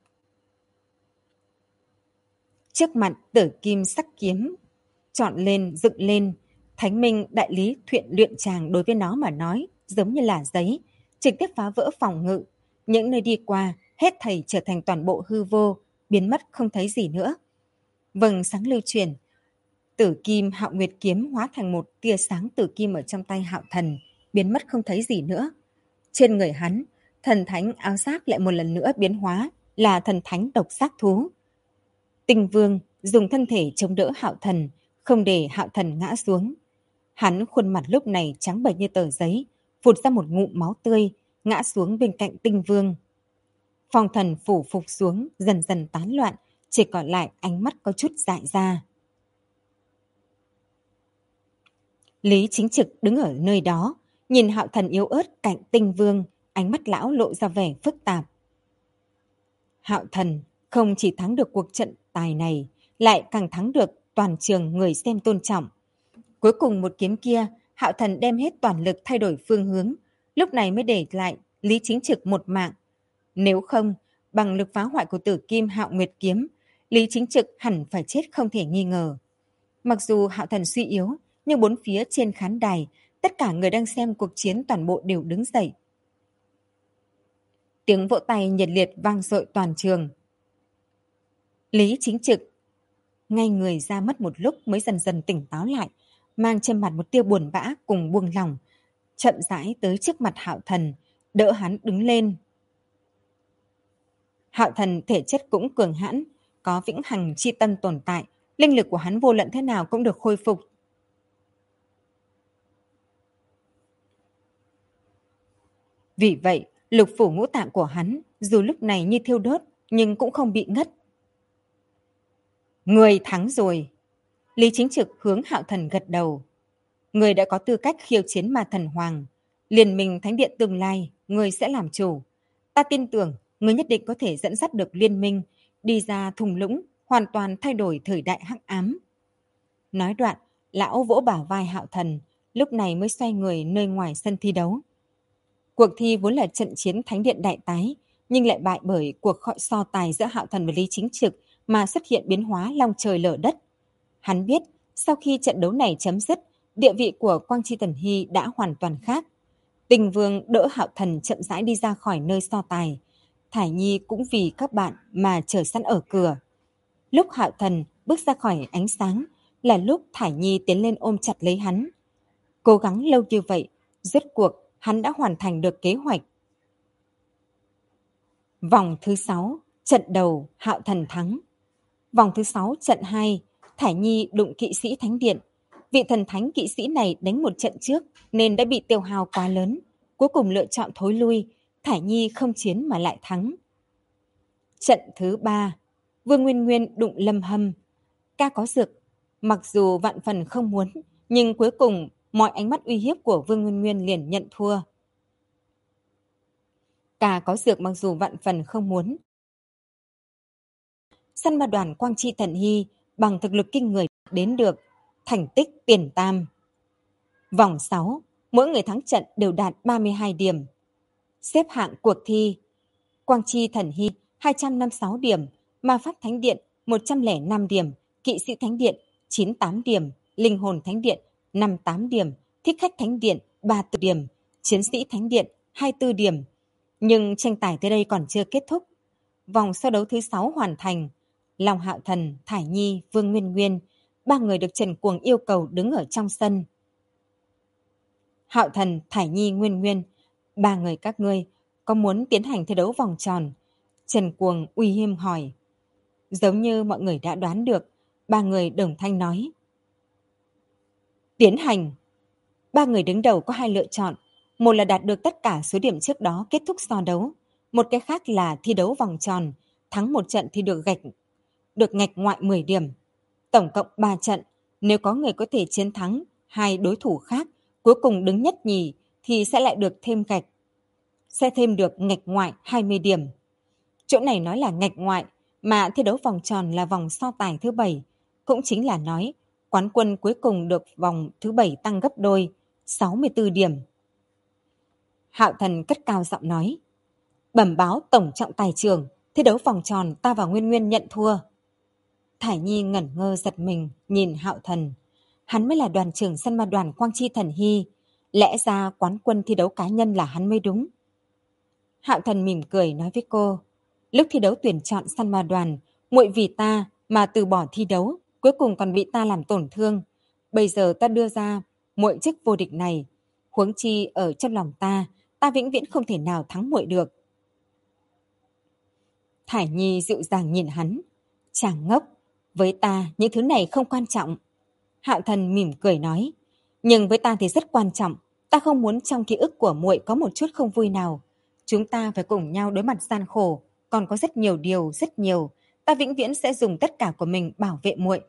Trước mặt tử kim sắc kiếm chọn lên, dựng lên. Thánh minh đại lý thuyện luyện tràng đối với nó mà nói giống như là giấy, trực tiếp phá vỡ phòng ngự. Những nơi đi qua, hết thảy trở thành toàn bộ hư vô, biến mất không thấy gì nữa. Vầng sáng lưu chuyển, tử kim Hạo Nguyệt kiếm hóa thành một tia sáng tử kim ở trong tay Hạo Thần, biến mất không thấy gì nữa. Trên người hắn, thần thánh áo giáp lại một lần nữa biến hóa, là thần thánh độc giác thú. Tinh Vương dùng thân thể chống đỡ Hạo Thần, không để Hạo Thần ngã xuống. Hắn khuôn mặt lúc này trắng bệch như tờ giấy, phụt ra một ngụm máu tươi, ngã xuống bên cạnh Tinh Vương. Phong thần phủ phục xuống, dần dần tán loạn, chỉ còn lại ánh mắt có chút dại ra. Lý Chính Trực đứng ở nơi đó, nhìn Hạo Thần yếu ớt cạnh Tinh Vương, ánh mắt lão lộ ra vẻ phức tạp. Hạo Thần không chỉ thắng được cuộc trận tài này, lại càng thắng được toàn trường người xem tôn trọng. Cuối cùng một kiếm kia, Hạo Thần đem hết toàn lực thay đổi phương hướng, lúc này mới để lại Lý Chính Trực một mạng. Nếu không, bằng lực phá hoại của tử kim Hạo Nguyệt kiếm, Lý Chính Trực hẳn phải chết không thể nghi ngờ. Mặc dù Hạo Thần suy yếu, nhưng bốn phía trên khán đài, tất cả người đang xem cuộc chiến toàn bộ đều đứng dậy. Tiếng vỗ tay nhiệt liệt vang dội toàn trường. Lý Chính Trực ngay người ra mất một lúc mới dần dần tỉnh táo lại, mang trên mặt một tia buồn bã cùng buông lỏng, chậm rãi tới trước mặt Hạo Thần, đỡ hắn đứng lên. Hạo Thần thể chất cũng cường hãn, có vĩnh hằng chi tâm tồn tại, linh lực của hắn vô luận thế nào cũng được khôi phục. Vì vậy, lục phủ ngũ tạng của hắn dù lúc này như thiêu đốt nhưng cũng không bị ngất. Người thắng rồi. Lý Chính Trực hướng Hạo Thần gật đầu. Người đã có tư cách khiêu chiến Ma Thần Hoàng. Liên minh Thánh điện tương lai, người sẽ làm chủ. Ta tin tưởng người nhất định có thể dẫn dắt được liên minh, đi ra thung lũng, hoàn toàn thay đổi thời đại hắc ám. Nói đoạn, lão vỗ bả vai Hạo Thần, lúc này mới xoay người nơi ngoài sân thi đấu. Cuộc thi vốn là trận chiến Thánh điện đại tái, nhưng lại bại bởi cuộc so tài giữa Hạo Thần và Lý Chính Trực mà xuất hiện biến hóa long trời lở đất. Hắn biết, sau khi trận đấu này chấm dứt, địa vị của Quang Chi Tần Hy đã hoàn toàn khác. Tình Vương đỡ Hạo Thần chậm rãi đi ra khỏi nơi so tài. Thải Nhi cũng vì các bạn mà chờ sẵn ở cửa. Lúc Hạo Thần bước ra khỏi ánh sáng là lúc Thải Nhi tiến lên ôm chặt lấy hắn. Cố gắng lâu như vậy, rốt cuộc hắn đã hoàn thành được kế hoạch. Vòng thứ 6, trận đầu Hạo Thần thắng. Vòng thứ 6, trận 2, Thải Nhi đụng kỵ sĩ Thánh Điện. Vị thần thánh kỵ sĩ này đánh một trận trước nên đã bị tiêu hao quá lớn. Cuối cùng lựa chọn thối lui, Thải Nhi không chiến mà lại thắng. Trận thứ 3, Vương Nguyên Nguyên đụng Lâm Hâm. Ca có dược, mặc dù vạn phần không muốn, nhưng cuối cùng mọi ánh mắt uy hiếp của Vương Nguyên Nguyên liền nhận thua. Ca có dược mặc dù vạn phần không muốn. Săn ma đoàn Quang Chi Thần Hy bằng thực lực kinh người đến được thành tích tiền tam. Vòng 6, mỗi người thắng trận đều đạt 32 điểm. Xếp hạng cuộc thi: Quang Chi Thần Hy 256 điểm, Ma Pháp Thánh Điện 105 điểm, Kỵ sĩ Thánh Điện 98 điểm, Linh hồn Thánh Điện 58 điểm, Thích khách Thánh Điện 34 điểm, Chiến sĩ Thánh Điện 24 điểm. Nhưng tranh tài tới đây còn chưa kết thúc. Vòng so đấu thứ 6 hoàn thành. Long Hạo Thần, Thải Nhi, Vương Nguyên Nguyên, ba người được Trần Cuồng yêu cầu đứng ở trong sân. Hạo Thần, Thải Nhi, Nguyên Nguyên, ba người các ngươi có muốn tiến hành thi đấu vòng tròn? Trần Cuồng uy hiếp hỏi. Giống như mọi người đã đoán được, ba người đồng thanh nói. Tiến hành. Ba người đứng đầu có hai lựa chọn. Một là đạt được tất cả số điểm trước đó kết thúc so đấu. Một cái khác là thi đấu vòng tròn. Thắng một trận thì được ngạch ngoại 10 điểm. Tổng cộng 3 trận. Nếu có người có thể chiến thắng hai đối thủ khác, cuối cùng đứng nhất nhì thì sẽ lại được thêm gạch. Sẽ thêm được ngạch ngoại 20 điểm. Chỗ này nói là ngạch ngoại, mà thi đấu vòng tròn là vòng so tài thứ 7. Cũng chính là nói, quán quân cuối cùng được vòng thứ 7 tăng gấp đôi, 64 điểm. Hạo Thần cất cao giọng nói. Bẩm báo tổng trọng tài trưởng, thi đấu vòng tròn ta và Nguyên Nguyên nhận thua. Thải Nhi ngẩn ngơ giật mình, nhìn Hạo Thần. Hắn mới là đoàn trưởng săn ma đoàn Quang Chi Thần Hy. Lẽ ra quán quân thi đấu cá nhân là hắn mới đúng. Hạo Thần mỉm cười nói với cô. Lúc thi đấu tuyển chọn săn ma đoàn, muội vì ta mà từ bỏ thi đấu, cuối cùng còn bị ta làm tổn thương. Bây giờ ta đưa ra muội chức vô địch này. Huống chi ở trong lòng ta vĩnh viễn không thể nào thắng muội được. Thải Nhi dịu dàng nhìn hắn. Chàng ngốc, với ta những thứ này không quan trọng. Hạo Thần mỉm cười nói. Nhưng với ta thì rất quan trọng. Ta không muốn trong ký ức của muội có một chút không vui nào. Chúng ta phải cùng nhau đối mặt gian khổ. Còn có rất nhiều điều, rất nhiều. Ta vĩnh viễn sẽ dùng tất cả của mình bảo vệ muội.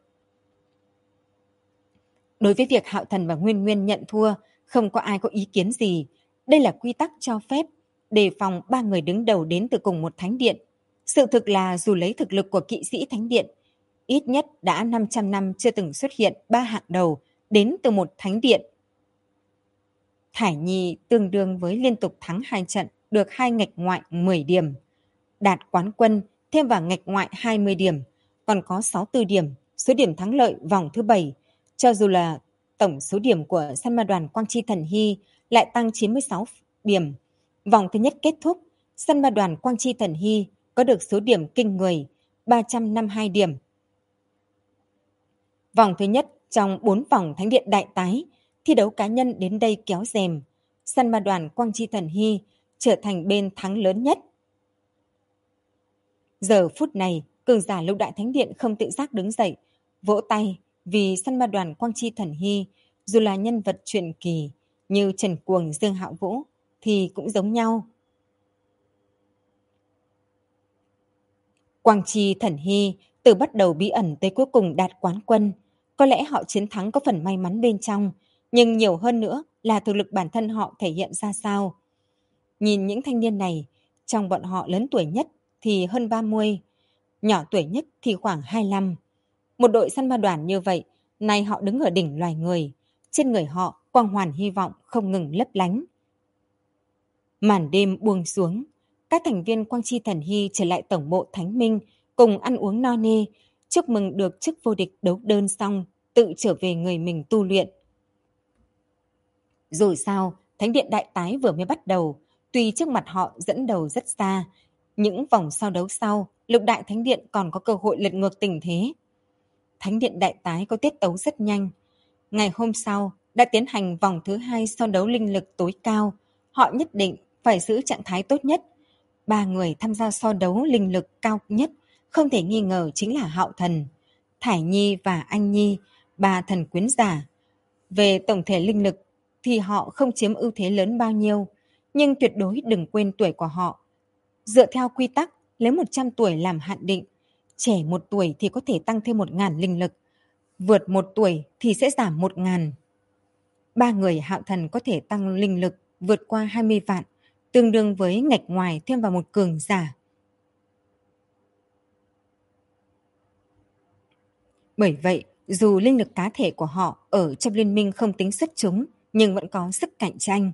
Đối với việc Hạo Thần và Nguyên Nguyên nhận thua, không có ai có ý kiến gì. Đây là quy tắc cho phép, đề phòng ba người đứng đầu đến từ cùng một thánh điện. Sự thực là dù lấy thực lực của kỵ sĩ thánh điện, ít nhất đã 500 năm chưa từng xuất hiện ba hạng đầu đến từ một thánh điện. Thải Nhi tương đương với liên tục thắng 2 trận, được 2 ngạch ngoại 10 điểm. Đạt quán quân thêm vào ngạch ngoại 20 điểm, còn có 64 điểm, số điểm thắng lợi vòng thứ 7. Cho dù là tổng số điểm của săn ma đoàn Quang Chi Thần Hy lại tăng 96 điểm. Vòng thứ nhất kết thúc, săn ma đoàn Quang Chi Thần Hy có được số điểm kinh người 352 điểm. Vòng thứ nhất trong 4 vòng thánh điện đại tái, thi đấu cá nhân đến đây kéo rèm. Săn ma đoàn Quang Chi Thần Hy trở thành bên thắng lớn nhất. Giờ phút này, cường giả Lục Đại Thánh Điện không tự giác đứng dậy, vỗ tay vì săn ma đoàn Quang Chi Thần Hy, dù là nhân vật truyền kỳ như Trần Cuồng, Dương Hạo Vũ thì cũng giống nhau. Quang Chi Thần Hy từ bắt đầu bí ẩn tới cuối cùng đạt quán quân. Có lẽ họ chiến thắng có phần may mắn bên trong, nhưng nhiều hơn nữa là thực lực bản thân họ thể hiện ra sao. Nhìn những thanh niên này, trong bọn họ lớn tuổi nhất thì hơn 30, nhỏ tuổi nhất thì khoảng 25. Một đội săn ma đoàn như vậy, nay họ đứng ở đỉnh loài người. Trên người họ, quang hoàn hy vọng không ngừng lấp lánh. Màn đêm buông xuống, các thành viên Quang Chi Thần Hy trở lại tổng bộ Thánh Minh, cùng ăn uống no nê, chúc mừng được chức vô địch đấu đơn xong, tự trở về người mình tu luyện. Rồi sao, Thánh điện đại tái vừa mới bắt đầu, tuy trước mặt họ dẫn đầu rất xa, những vòng sau đấu sau, Lục đại thánh điện còn có cơ hội lật ngược tình thế. Thánh điện đại tái có tiết tấu rất nhanh. Ngày hôm sau đã tiến hành vòng thứ 2 so đấu linh lực tối cao. Họ nhất định phải giữ trạng thái tốt nhất. 3 người tham gia so đấu linh lực cao nhất, không thể nghi ngờ chính là Hạo Thần, Thải Nhi và Anh Nhi, 3 thần quyến giả. Về tổng thể linh lực thì họ không chiếm ưu thế lớn bao nhiêu, nhưng tuyệt đối đừng quên tuổi của họ. Dựa theo quy tắc, lấy 100 tuổi làm hạn định, trẻ 1 tuổi thì có thể tăng thêm 1.000 linh lực, vượt 1 tuổi thì sẽ giảm 1.000. 3 người Hạo Thần có thể tăng linh lực vượt qua 20 vạn, tương đương với ngạch ngoài thêm vào một cường giả. Bởi vậy, dù linh lực cá thể của họ ở trong liên minh không tính xuất chúng, nhưng vẫn có sức cạnh tranh.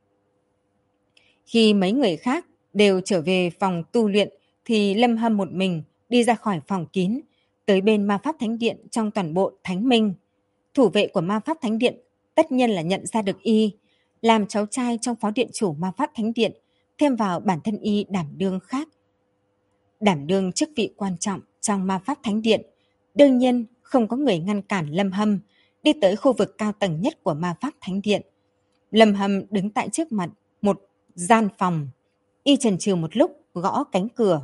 Khi mấy người khác đều trở về phòng tu luyện, thì Lâm Hâm một mình đi ra khỏi phòng kín, tới bên ma pháp thánh điện trong toàn bộ thánh minh. Thủ vệ của ma pháp thánh điện tất nhiên là nhận ra được y, làm cháu trai trong phó điện chủ ma pháp thánh điện, thêm vào bản thân y đảm đương khác. Đảm đương chức vị quan trọng trong ma pháp thánh điện, đương nhiên không có người ngăn cản Lâm Hâm đi tới khu vực cao tầng nhất của ma pháp thánh điện. Lâm Hâm đứng tại trước mặt một gian phòng, y chần chừ một lúc gõ cánh cửa.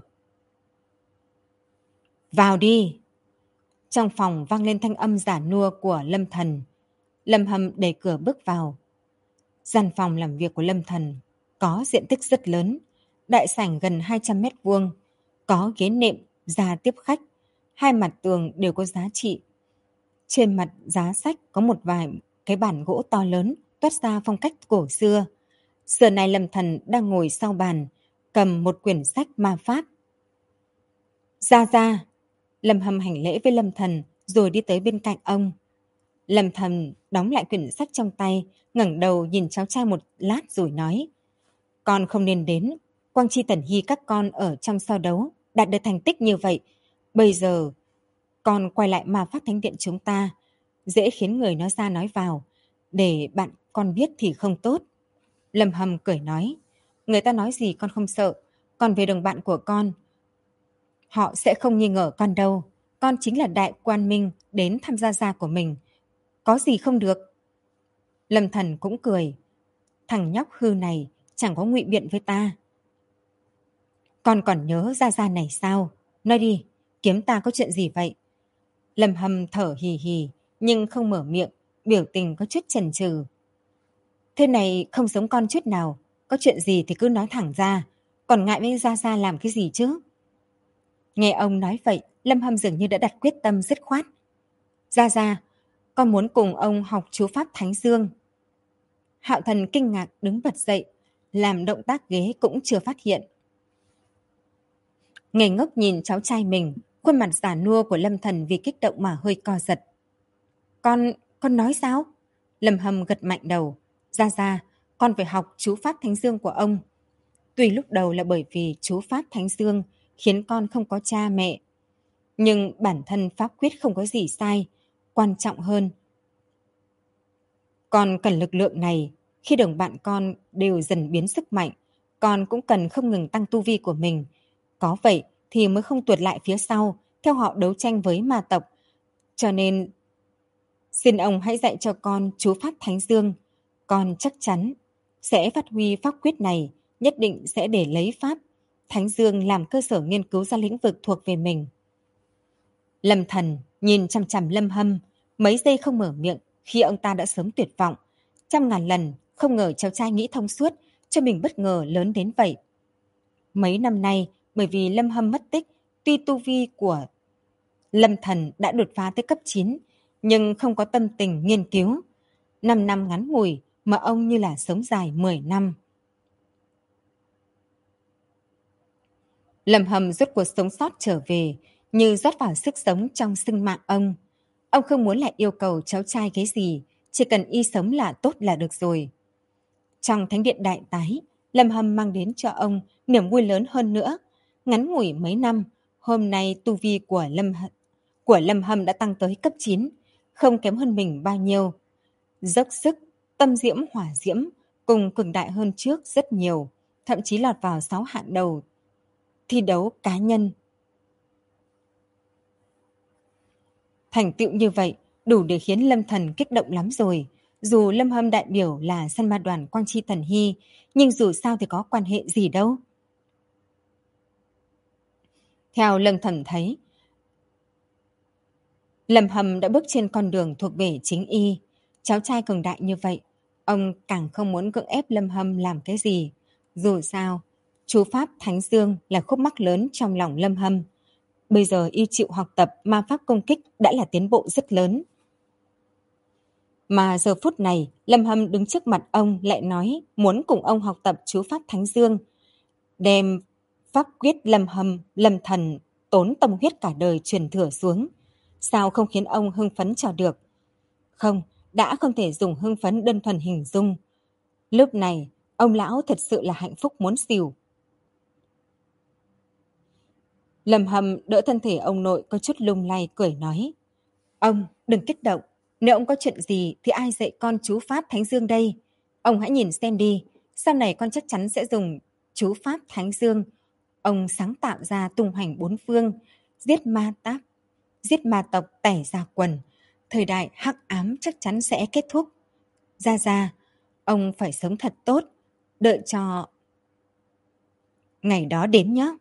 Vào đi. Trong phòng vang lên thanh âm giả nua của Lâm Thần. Lâm Hâm đẩy cửa bước vào. Gian phòng làm việc của Lâm Thần có diện tích rất lớn, đại sảnh gần 200 mét vuông, có ghế nệm, giá tiếp khách, hai mặt tường đều có giá trị. Trên mặt giá sách có một vài cái bàn gỗ to lớn, toát ra phong cách cổ xưa. Giờ này Lâm Thần đang ngồi sau bàn, cầm một quyển sách ma pháp. Ra. Lâm Hâm hành lễ với Lâm Thần rồi đi tới bên cạnh ông. Lâm Thần đóng lại quyển sách trong tay, ngẩng đầu nhìn cháu trai một lát rồi nói: Con không nên đến, Quang Chi Tần Hy các con ở trong so đấu đạt được thành tích như vậy. Bây giờ con quay lại ma pháp thánh điện chúng ta, dễ khiến người nói ra nói vào, để bạn con biết thì không tốt. Lâm Hâm cười nói: Người ta nói gì con không sợ, còn về đồng bạn của con, họ sẽ không nghi ngờ con đâu. Con chính là đại quan minh đến tham gia gia của mình, có gì không được. Lâm Thần cũng cười: Thằng nhóc hư này chẳng có ngụy biện với ta. Con còn nhớ Gia này sao? Nói đi, kiếm ta có chuyện gì vậy? Lâm Hâm thở hì hì nhưng không mở miệng, biểu tình có chút chần chừ. Thế này không giống con chút nào, có chuyện gì thì cứ nói thẳng ra, còn ngại với Gia làm cái gì chứ? Nghe ông nói vậy, Lâm Hâm dường như đã đặt quyết tâm dứt khoát. Gia, con muốn cùng ông học chú pháp Thánh Dương. Hạo Thần kinh ngạc đứng bật dậy, làm động tác ghế cũng chưa phát hiện. Ngây ngốc nhìn cháu trai mình, khuôn mặt già nua của Lâm Thần vì kích động mà hơi co giật. Con nói sao? Lâm Hâm gật mạnh đầu. Ra, con phải học chú pháp Thánh Dương của ông. Tuy lúc đầu là bởi vì chú pháp Thánh Dương khiến con không có cha mẹ, nhưng bản thân pháp quyết không có gì sai. Quan trọng hơn, con cần lực lượng này. Khi đồng bạn con đều dần biến sức mạnh, con cũng cần không ngừng tăng tu vi của mình. Có vậy thì mới không tuột lại phía sau, theo họ đấu tranh với ma tộc. Cho nên, xin ông hãy dạy cho con chú pháp Thánh Dương. Con chắc chắn sẽ phát huy pháp quyết này, nhất định sẽ để lấy pháp Thánh Dương làm cơ sở nghiên cứu ra lĩnh vực thuộc về mình. Lâm Thần nhìn chằm chằm Lâm Hâm, mấy giây không mở miệng khi ông ta đã sớm tuyệt vọng. 100.000 lần không ngờ cháu trai nghĩ thông suốt, cho mình bất ngờ lớn đến vậy. Mấy năm nay, bởi vì Lâm Hâm mất tích, tuy tu vi của Lâm Thần đã đột phá tới cấp 9, nhưng không có tâm tình nghiên cứu. 5 năm ngắn ngủi mà ông như là sống dài 10 năm. Lâm Hâm rốt cuộc sống sót trở về, như rót vào sức sống trong sinh mạng ông. Ông không muốn lại yêu cầu cháu trai cái gì, chỉ cần y sống là tốt là được rồi. Trong thánh điện đại tái, Lâm Hâm mang đến cho ông niềm vui lớn hơn nữa. Ngắn ngủi mấy năm, hôm nay tu vi của Lâm Hâm đã tăng tới cấp 9, không kém hơn mình bao nhiêu. Dốc sức, tâm diễm hỏa diễm, cùng cường đại hơn trước rất nhiều, thậm chí lọt vào 6 hạng đầu thi đấu cá nhân. Thành tựu như vậy đủ để khiến Lâm Thần kích động lắm rồi. Dù Lâm Hâm đại biểu là săn ma đoàn Quang Chi Thần Hy, nhưng dù sao thì có quan hệ gì đâu. Theo Lâm Thần thấy, Lâm Hâm đã bước trên con đường thuộc về chính y. Cháu trai cường đại như vậy, ông càng không muốn cưỡng ép Lâm Hâm làm cái gì. Dù sao, chú pháp Thánh Dương là khúc mắc lớn trong lòng Lâm Hâm. Bây giờ y chịu học tập ma pháp công kích đã là tiến bộ rất lớn. Mà giờ phút này, Lâm Hâm đứng trước mặt ông lại nói muốn cùng ông học tập chú pháp Thánh Dương. Đem pháp quyết Lâm Thần tốn tâm huyết cả đời truyền thừa xuống. Sao không khiến ông hưng phấn cho được? Không, đã không thể dùng hưng phấn đơn thuần hình dung. Lúc này, ông lão thật sự là hạnh phúc muốn xỉu. Lâm Hâm đỡ thân thể ông nội có chút lung lay cười nói. Ông, đừng kích động. Nếu ông có chuyện gì thì ai dạy con chú pháp Thánh Dương đây? Ông hãy nhìn xem đi. Sau này con chắc chắn sẽ dùng chú pháp Thánh Dương. Ông sáng tạo ra tung hoành bốn phương, giết ma tộc tẩy ra quần. Thời đại hắc ám chắc chắn sẽ kết thúc. Ra, ông phải sống thật tốt, đợi cho ngày đó đến nhé.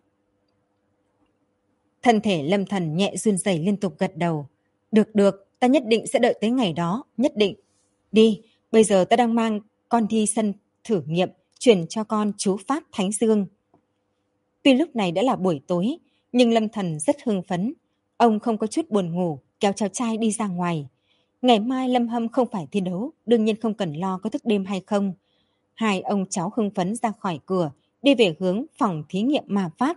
Thân thể Lâm Thần nhẹ run rẩy liên tục gật đầu. Được, ta nhất định sẽ đợi tới ngày đó, nhất định. Đi, bây giờ ta đang mang con đi sân thử nghiệm, truyền cho con chú pháp Thánh Dương. Tuy lúc này đã là buổi tối, nhưng Lâm Thần rất hưng phấn. Ông không có chút buồn ngủ, kéo cháu trai đi ra ngoài. Ngày mai Lâm Hâm không phải thi đấu, đương nhiên không cần lo có thức đêm hay không. Hai ông cháu hưng phấn ra khỏi cửa, đi về hướng phòng thí nghiệm ma pháp.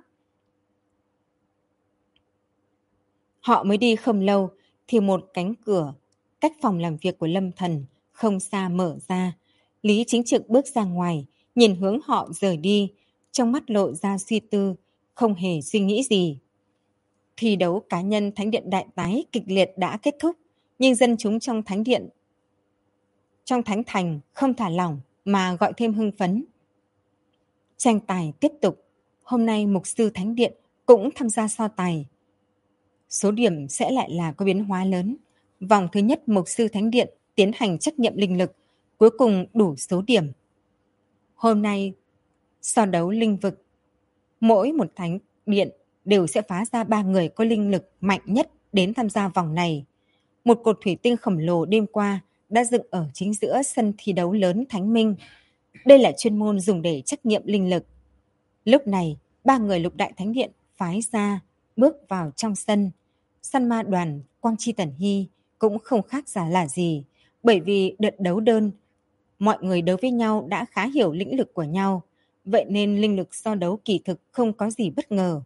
Họ mới đi không lâu, thì một cánh cửa cách phòng làm việc của Lâm Thần không xa mở ra. Lý Chính Trực bước ra ngoài, nhìn hướng họ rời đi, trong mắt lộ ra suy tư, không hề suy nghĩ gì. Thi đấu cá nhân Thánh điện Đại Tái kịch liệt đã kết thúc, nhưng dân chúng trong Thánh Thành không thả lỏng mà gọi thêm hưng phấn. Tranh tài tiếp tục, hôm nay mục sư Thánh điện cũng tham gia so tài. Số điểm sẽ lại là có biến hóa lớn. Vòng thứ nhất mục sư Thánh điện tiến hành trắc nghiệm linh lực, cuối cùng đủ số điểm. Hôm nay so đấu linh vực, mỗi một thánh điện đều sẽ phá ra 3 người có linh lực mạnh nhất đến tham gia vòng này. Một cột thủy tinh khổng lồ đêm qua đã dựng ở chính giữa sân thi đấu lớn Thánh Minh. Đây là chuyên môn dùng để trắc nghiệm linh lực. Lúc này, 3 người lục đại thánh điện phái ra, bước vào trong sân. Săn ma đoàn Quang Chi Tần Hy cũng không khác giả là gì, bởi vì đợt đấu đơn, mọi người đấu với nhau đã khá hiểu lĩnh lực của nhau, vậy nên linh lực so đấu kỳ thực không có gì bất ngờ.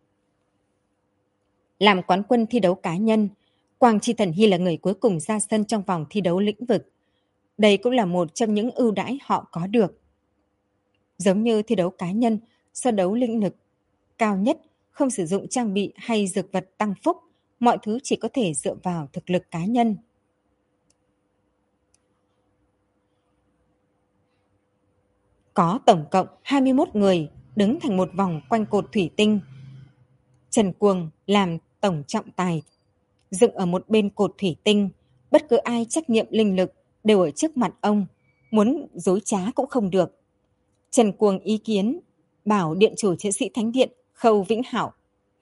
Làm quán quân thi đấu cá nhân, Quang Chi Thần Hy là người cuối cùng ra sân trong vòng thi đấu lĩnh vực. Đây cũng là một trong những ưu đãi họ có được. Giống như thi đấu cá nhân, so đấu lĩnh lực cao nhất, không sử dụng trang bị hay dược vật tăng phúc, mọi thứ chỉ có thể dựa vào thực lực cá nhân. Có tổng cộng 21 người đứng thành một vòng quanh cột thủy tinh. Trần Cuồng làm tổng trọng tài, dựng ở một bên cột thủy tinh. Bất cứ ai trắc nghiệm linh lực đều ở trước mặt ông, muốn dối trá cũng không được. Trần Cuồng ý kiến bảo điện chủ chiến sĩ Thánh điện Khâu Vĩnh Hảo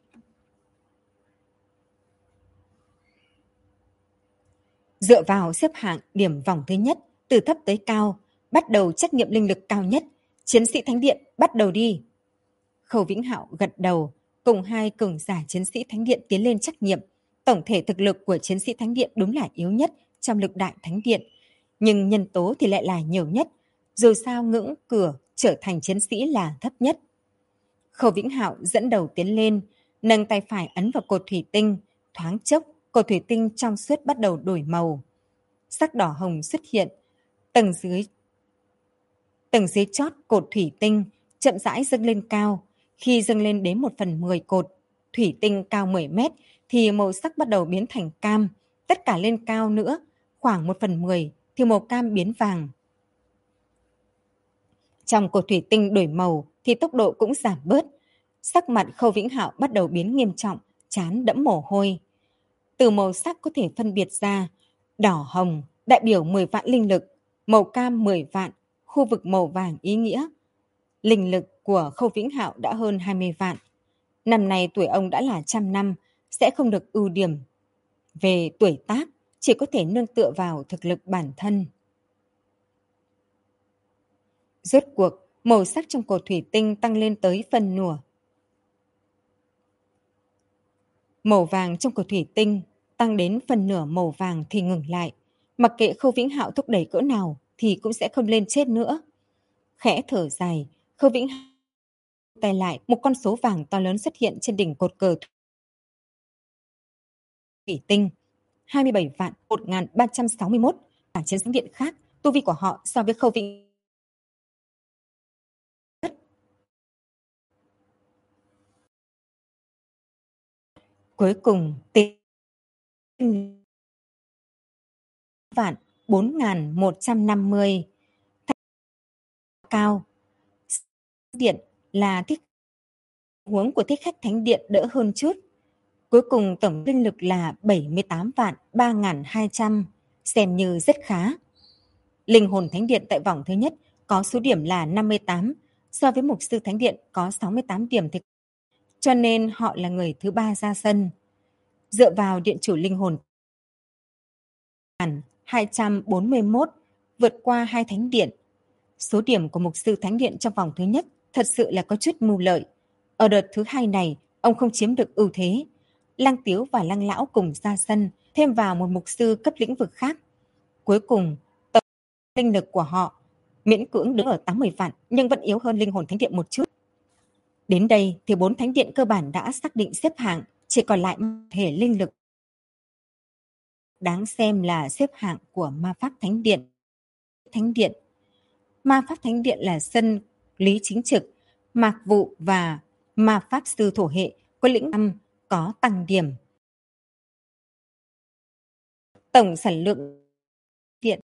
dựa vào xếp hạng điểm vòng thứ nhất, từ thấp tới cao, bắt đầu trắc nghiệm linh lực cao nhất. Chiến sĩ Thánh điện bắt đầu đi. Khâu Vĩnh Hạo gật đầu, cùng hai cường giả chiến sĩ Thánh điện tiến lên trắc nghiệm. Tổng thể thực lực của chiến sĩ Thánh điện đúng là yếu nhất trong lục đại Thánh điện, nhưng nhân tố thì lại là nhiều nhất. Dù sao ngưỡng cửa trở thành chiến sĩ là thấp nhất. Khâu Vĩnh Hạo dẫn đầu tiến lên, nâng tay phải ấn vào cột thủy tinh, thoáng chốc cột thủy tinh trong suốt bắt đầu đổi màu. Sắc đỏ hồng xuất hiện, tầng dưới chót cột thủy tinh chậm rãi dâng lên cao. Khi dâng lên đến 1/10 cột thủy tinh cao 10 mét thì màu sắc bắt đầu biến thành cam. Tất cả lên cao nữa, khoảng 1/10 thì màu cam biến vàng. Trong cột thủy tinh đổi màu thì tốc độ cũng giảm bớt. Sắc mặt Khâu Vĩnh Hạo bắt đầu biến nghiêm trọng, trán đẫm mồ hôi. Từ màu sắc có thể phân biệt ra, đỏ hồng đại biểu 10 vạn linh lực, màu cam 10 vạn, khu vực màu vàng ý nghĩa. Linh lực của Khâu Vĩnh Hạo đã hơn 20 vạn. Năm nay tuổi ông đã là 100 năm, sẽ không được ưu điểm. Về tuổi tác, chỉ có thể nương tựa vào thực lực bản thân. Rốt cuộc, màu sắc trong cột thủy tinh tăng lên tới phân nửa. Màu vàng trong cột thủy tinh tăng đến phần nửa màu vàng thì ngừng lại. Mặc kệ Khâu Vĩnh Hạo thúc đẩy cỡ nào thì cũng sẽ không lên chết nữa. Khẽ thở dài, Khâu Vĩnh Hạo tay lại, một con số vàng to lớn xuất hiện trên đỉnh cột cờ thủy tinh. 27 vạn 1.361. Cả chiến thánh điện khác, tu vi của họ so với Khâu Vĩnh cuối cùng tính vạn 4.150. Cao điện là thích huống của thích khách thánh điện đỡ hơn chút. Cuối cùng tổng linh lực là 78 vạn 3.200, xem như rất khá. Linh hồn thánh điện tại vòng thứ nhất có số điểm là 58, so với mục sư thánh điện có 68 điểm thì cho nên họ là người thứ ba ra sân. Dựa vào điện chủ linh hồn 241 vượt qua hai thánh điện. Số điểm của mục sư thánh điện trong vòng thứ nhất thật sự là có chút mưu lợi. Ở đợt thứ hai này, ông không chiếm được ưu thế. Lăng Tiếu và Lăng Lão cùng ra sân, thêm vào một mục sư cấp lĩnh vực khác. Cuối cùng, tổng linh lực của họ miễn cưỡng đứng ở 80 vạn nhưng vẫn yếu hơn linh hồn thánh điện một chút. Đến đây thì 4 thánh điện cơ bản đã xác định xếp hạng, chỉ còn lại thể linh lực. Đáng xem là xếp hạng của ma pháp thánh điện. Ma pháp thánh điện là sân Lý Chính Trực, Mạc Vụ và ma pháp sư thổ hệ có lĩnh năm có tăng điểm. Tổng sản lượng điện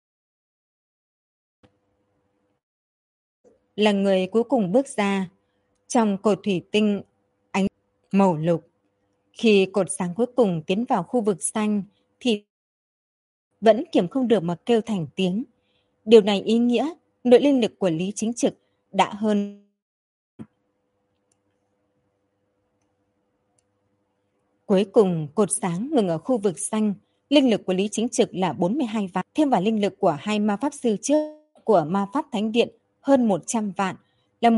là người cuối cùng bước ra trong cột thủy tinh ánh màu lục. Khi cột sáng cuối cùng tiến vào khu vực xanh thì vẫn kiềm không được mà kêu thành tiếng. Điều này ý nghĩa nội linh lực của Lý Chính Trực đã hơn. Cuối cùng cột sáng ngừng ở khu vực xanh. Linh lực của Lý Chính Trực là 42 vạn, thêm vào linh lực của hai ma pháp sư trước của ma pháp thánh điện hơn 100 vạn là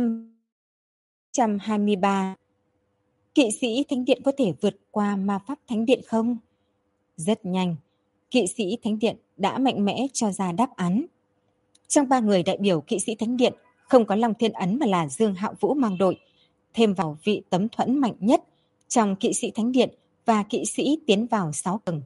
123. Kỵ sĩ thánh điện có thể vượt qua ma pháp thánh điện không? Rất nhanh, kỵ sĩ thánh điện đã mạnh mẽ cho ra đáp án. Trong 3 người đại biểu kỵ sĩ thánh điện, không có Long Thiên Ấn mà là Dương Hạo Vũ mang đội, thêm vào vị Tấm Thuẫn mạnh nhất trong kỵ sĩ thánh điện và kỵ sĩ tiến vào 6 tầng.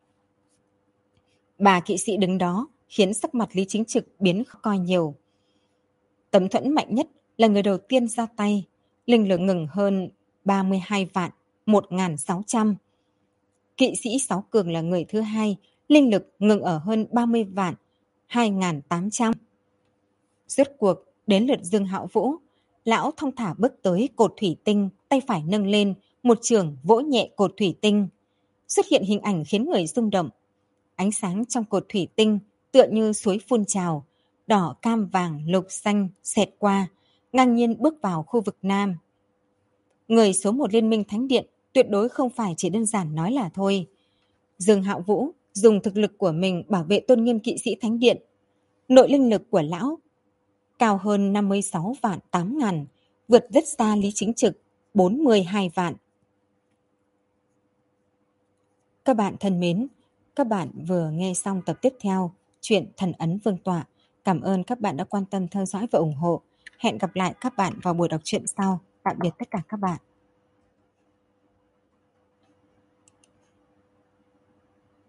3 kỵ sĩ đứng đó khiến sắc mặt Lý Chính Trực biến khó coi nhiều. Tấm Thuẫn mạnh nhất là người đầu tiên ra tay, linh lực ngừng hơn 32 vạn 1.600. Kỵ sĩ 6 cường là người thứ hai, linh lực ngừng ở hơn 30 vạn 2.800. Rốt cuộc đến lượt Dương Hạo Vũ, lão thong thả bước tới cột thủy tinh, tay phải nâng lên, một chưởng vỗ nhẹ cột thủy tinh. Xuất hiện hình ảnh khiến người rung động. Ánh sáng trong cột thủy tinh tựa như suối phun trào, đỏ cam vàng lục xanh xẹt qua, ngang nhiên bước vào khu vực nam. Người số 1 Liên minh Thánh Điện tuyệt đối không phải chỉ đơn giản nói là thôi. Dương Hạo Vũ dùng thực lực của mình bảo vệ tôn nghiêm kỵ sĩ Thánh Điện. Nội linh lực của lão cao hơn 56 vạn 8 ngàn, vượt rất xa Lý Chính Trực 42 vạn. Các bạn thân mến, các bạn vừa nghe xong tập tiếp theo truyện Thần Ấn Vương Tọa. Cảm ơn các bạn đã quan tâm theo dõi và ủng hộ. Hẹn gặp lại các bạn vào buổi đọc truyện sau. Tạm biệt tất cả các bạn.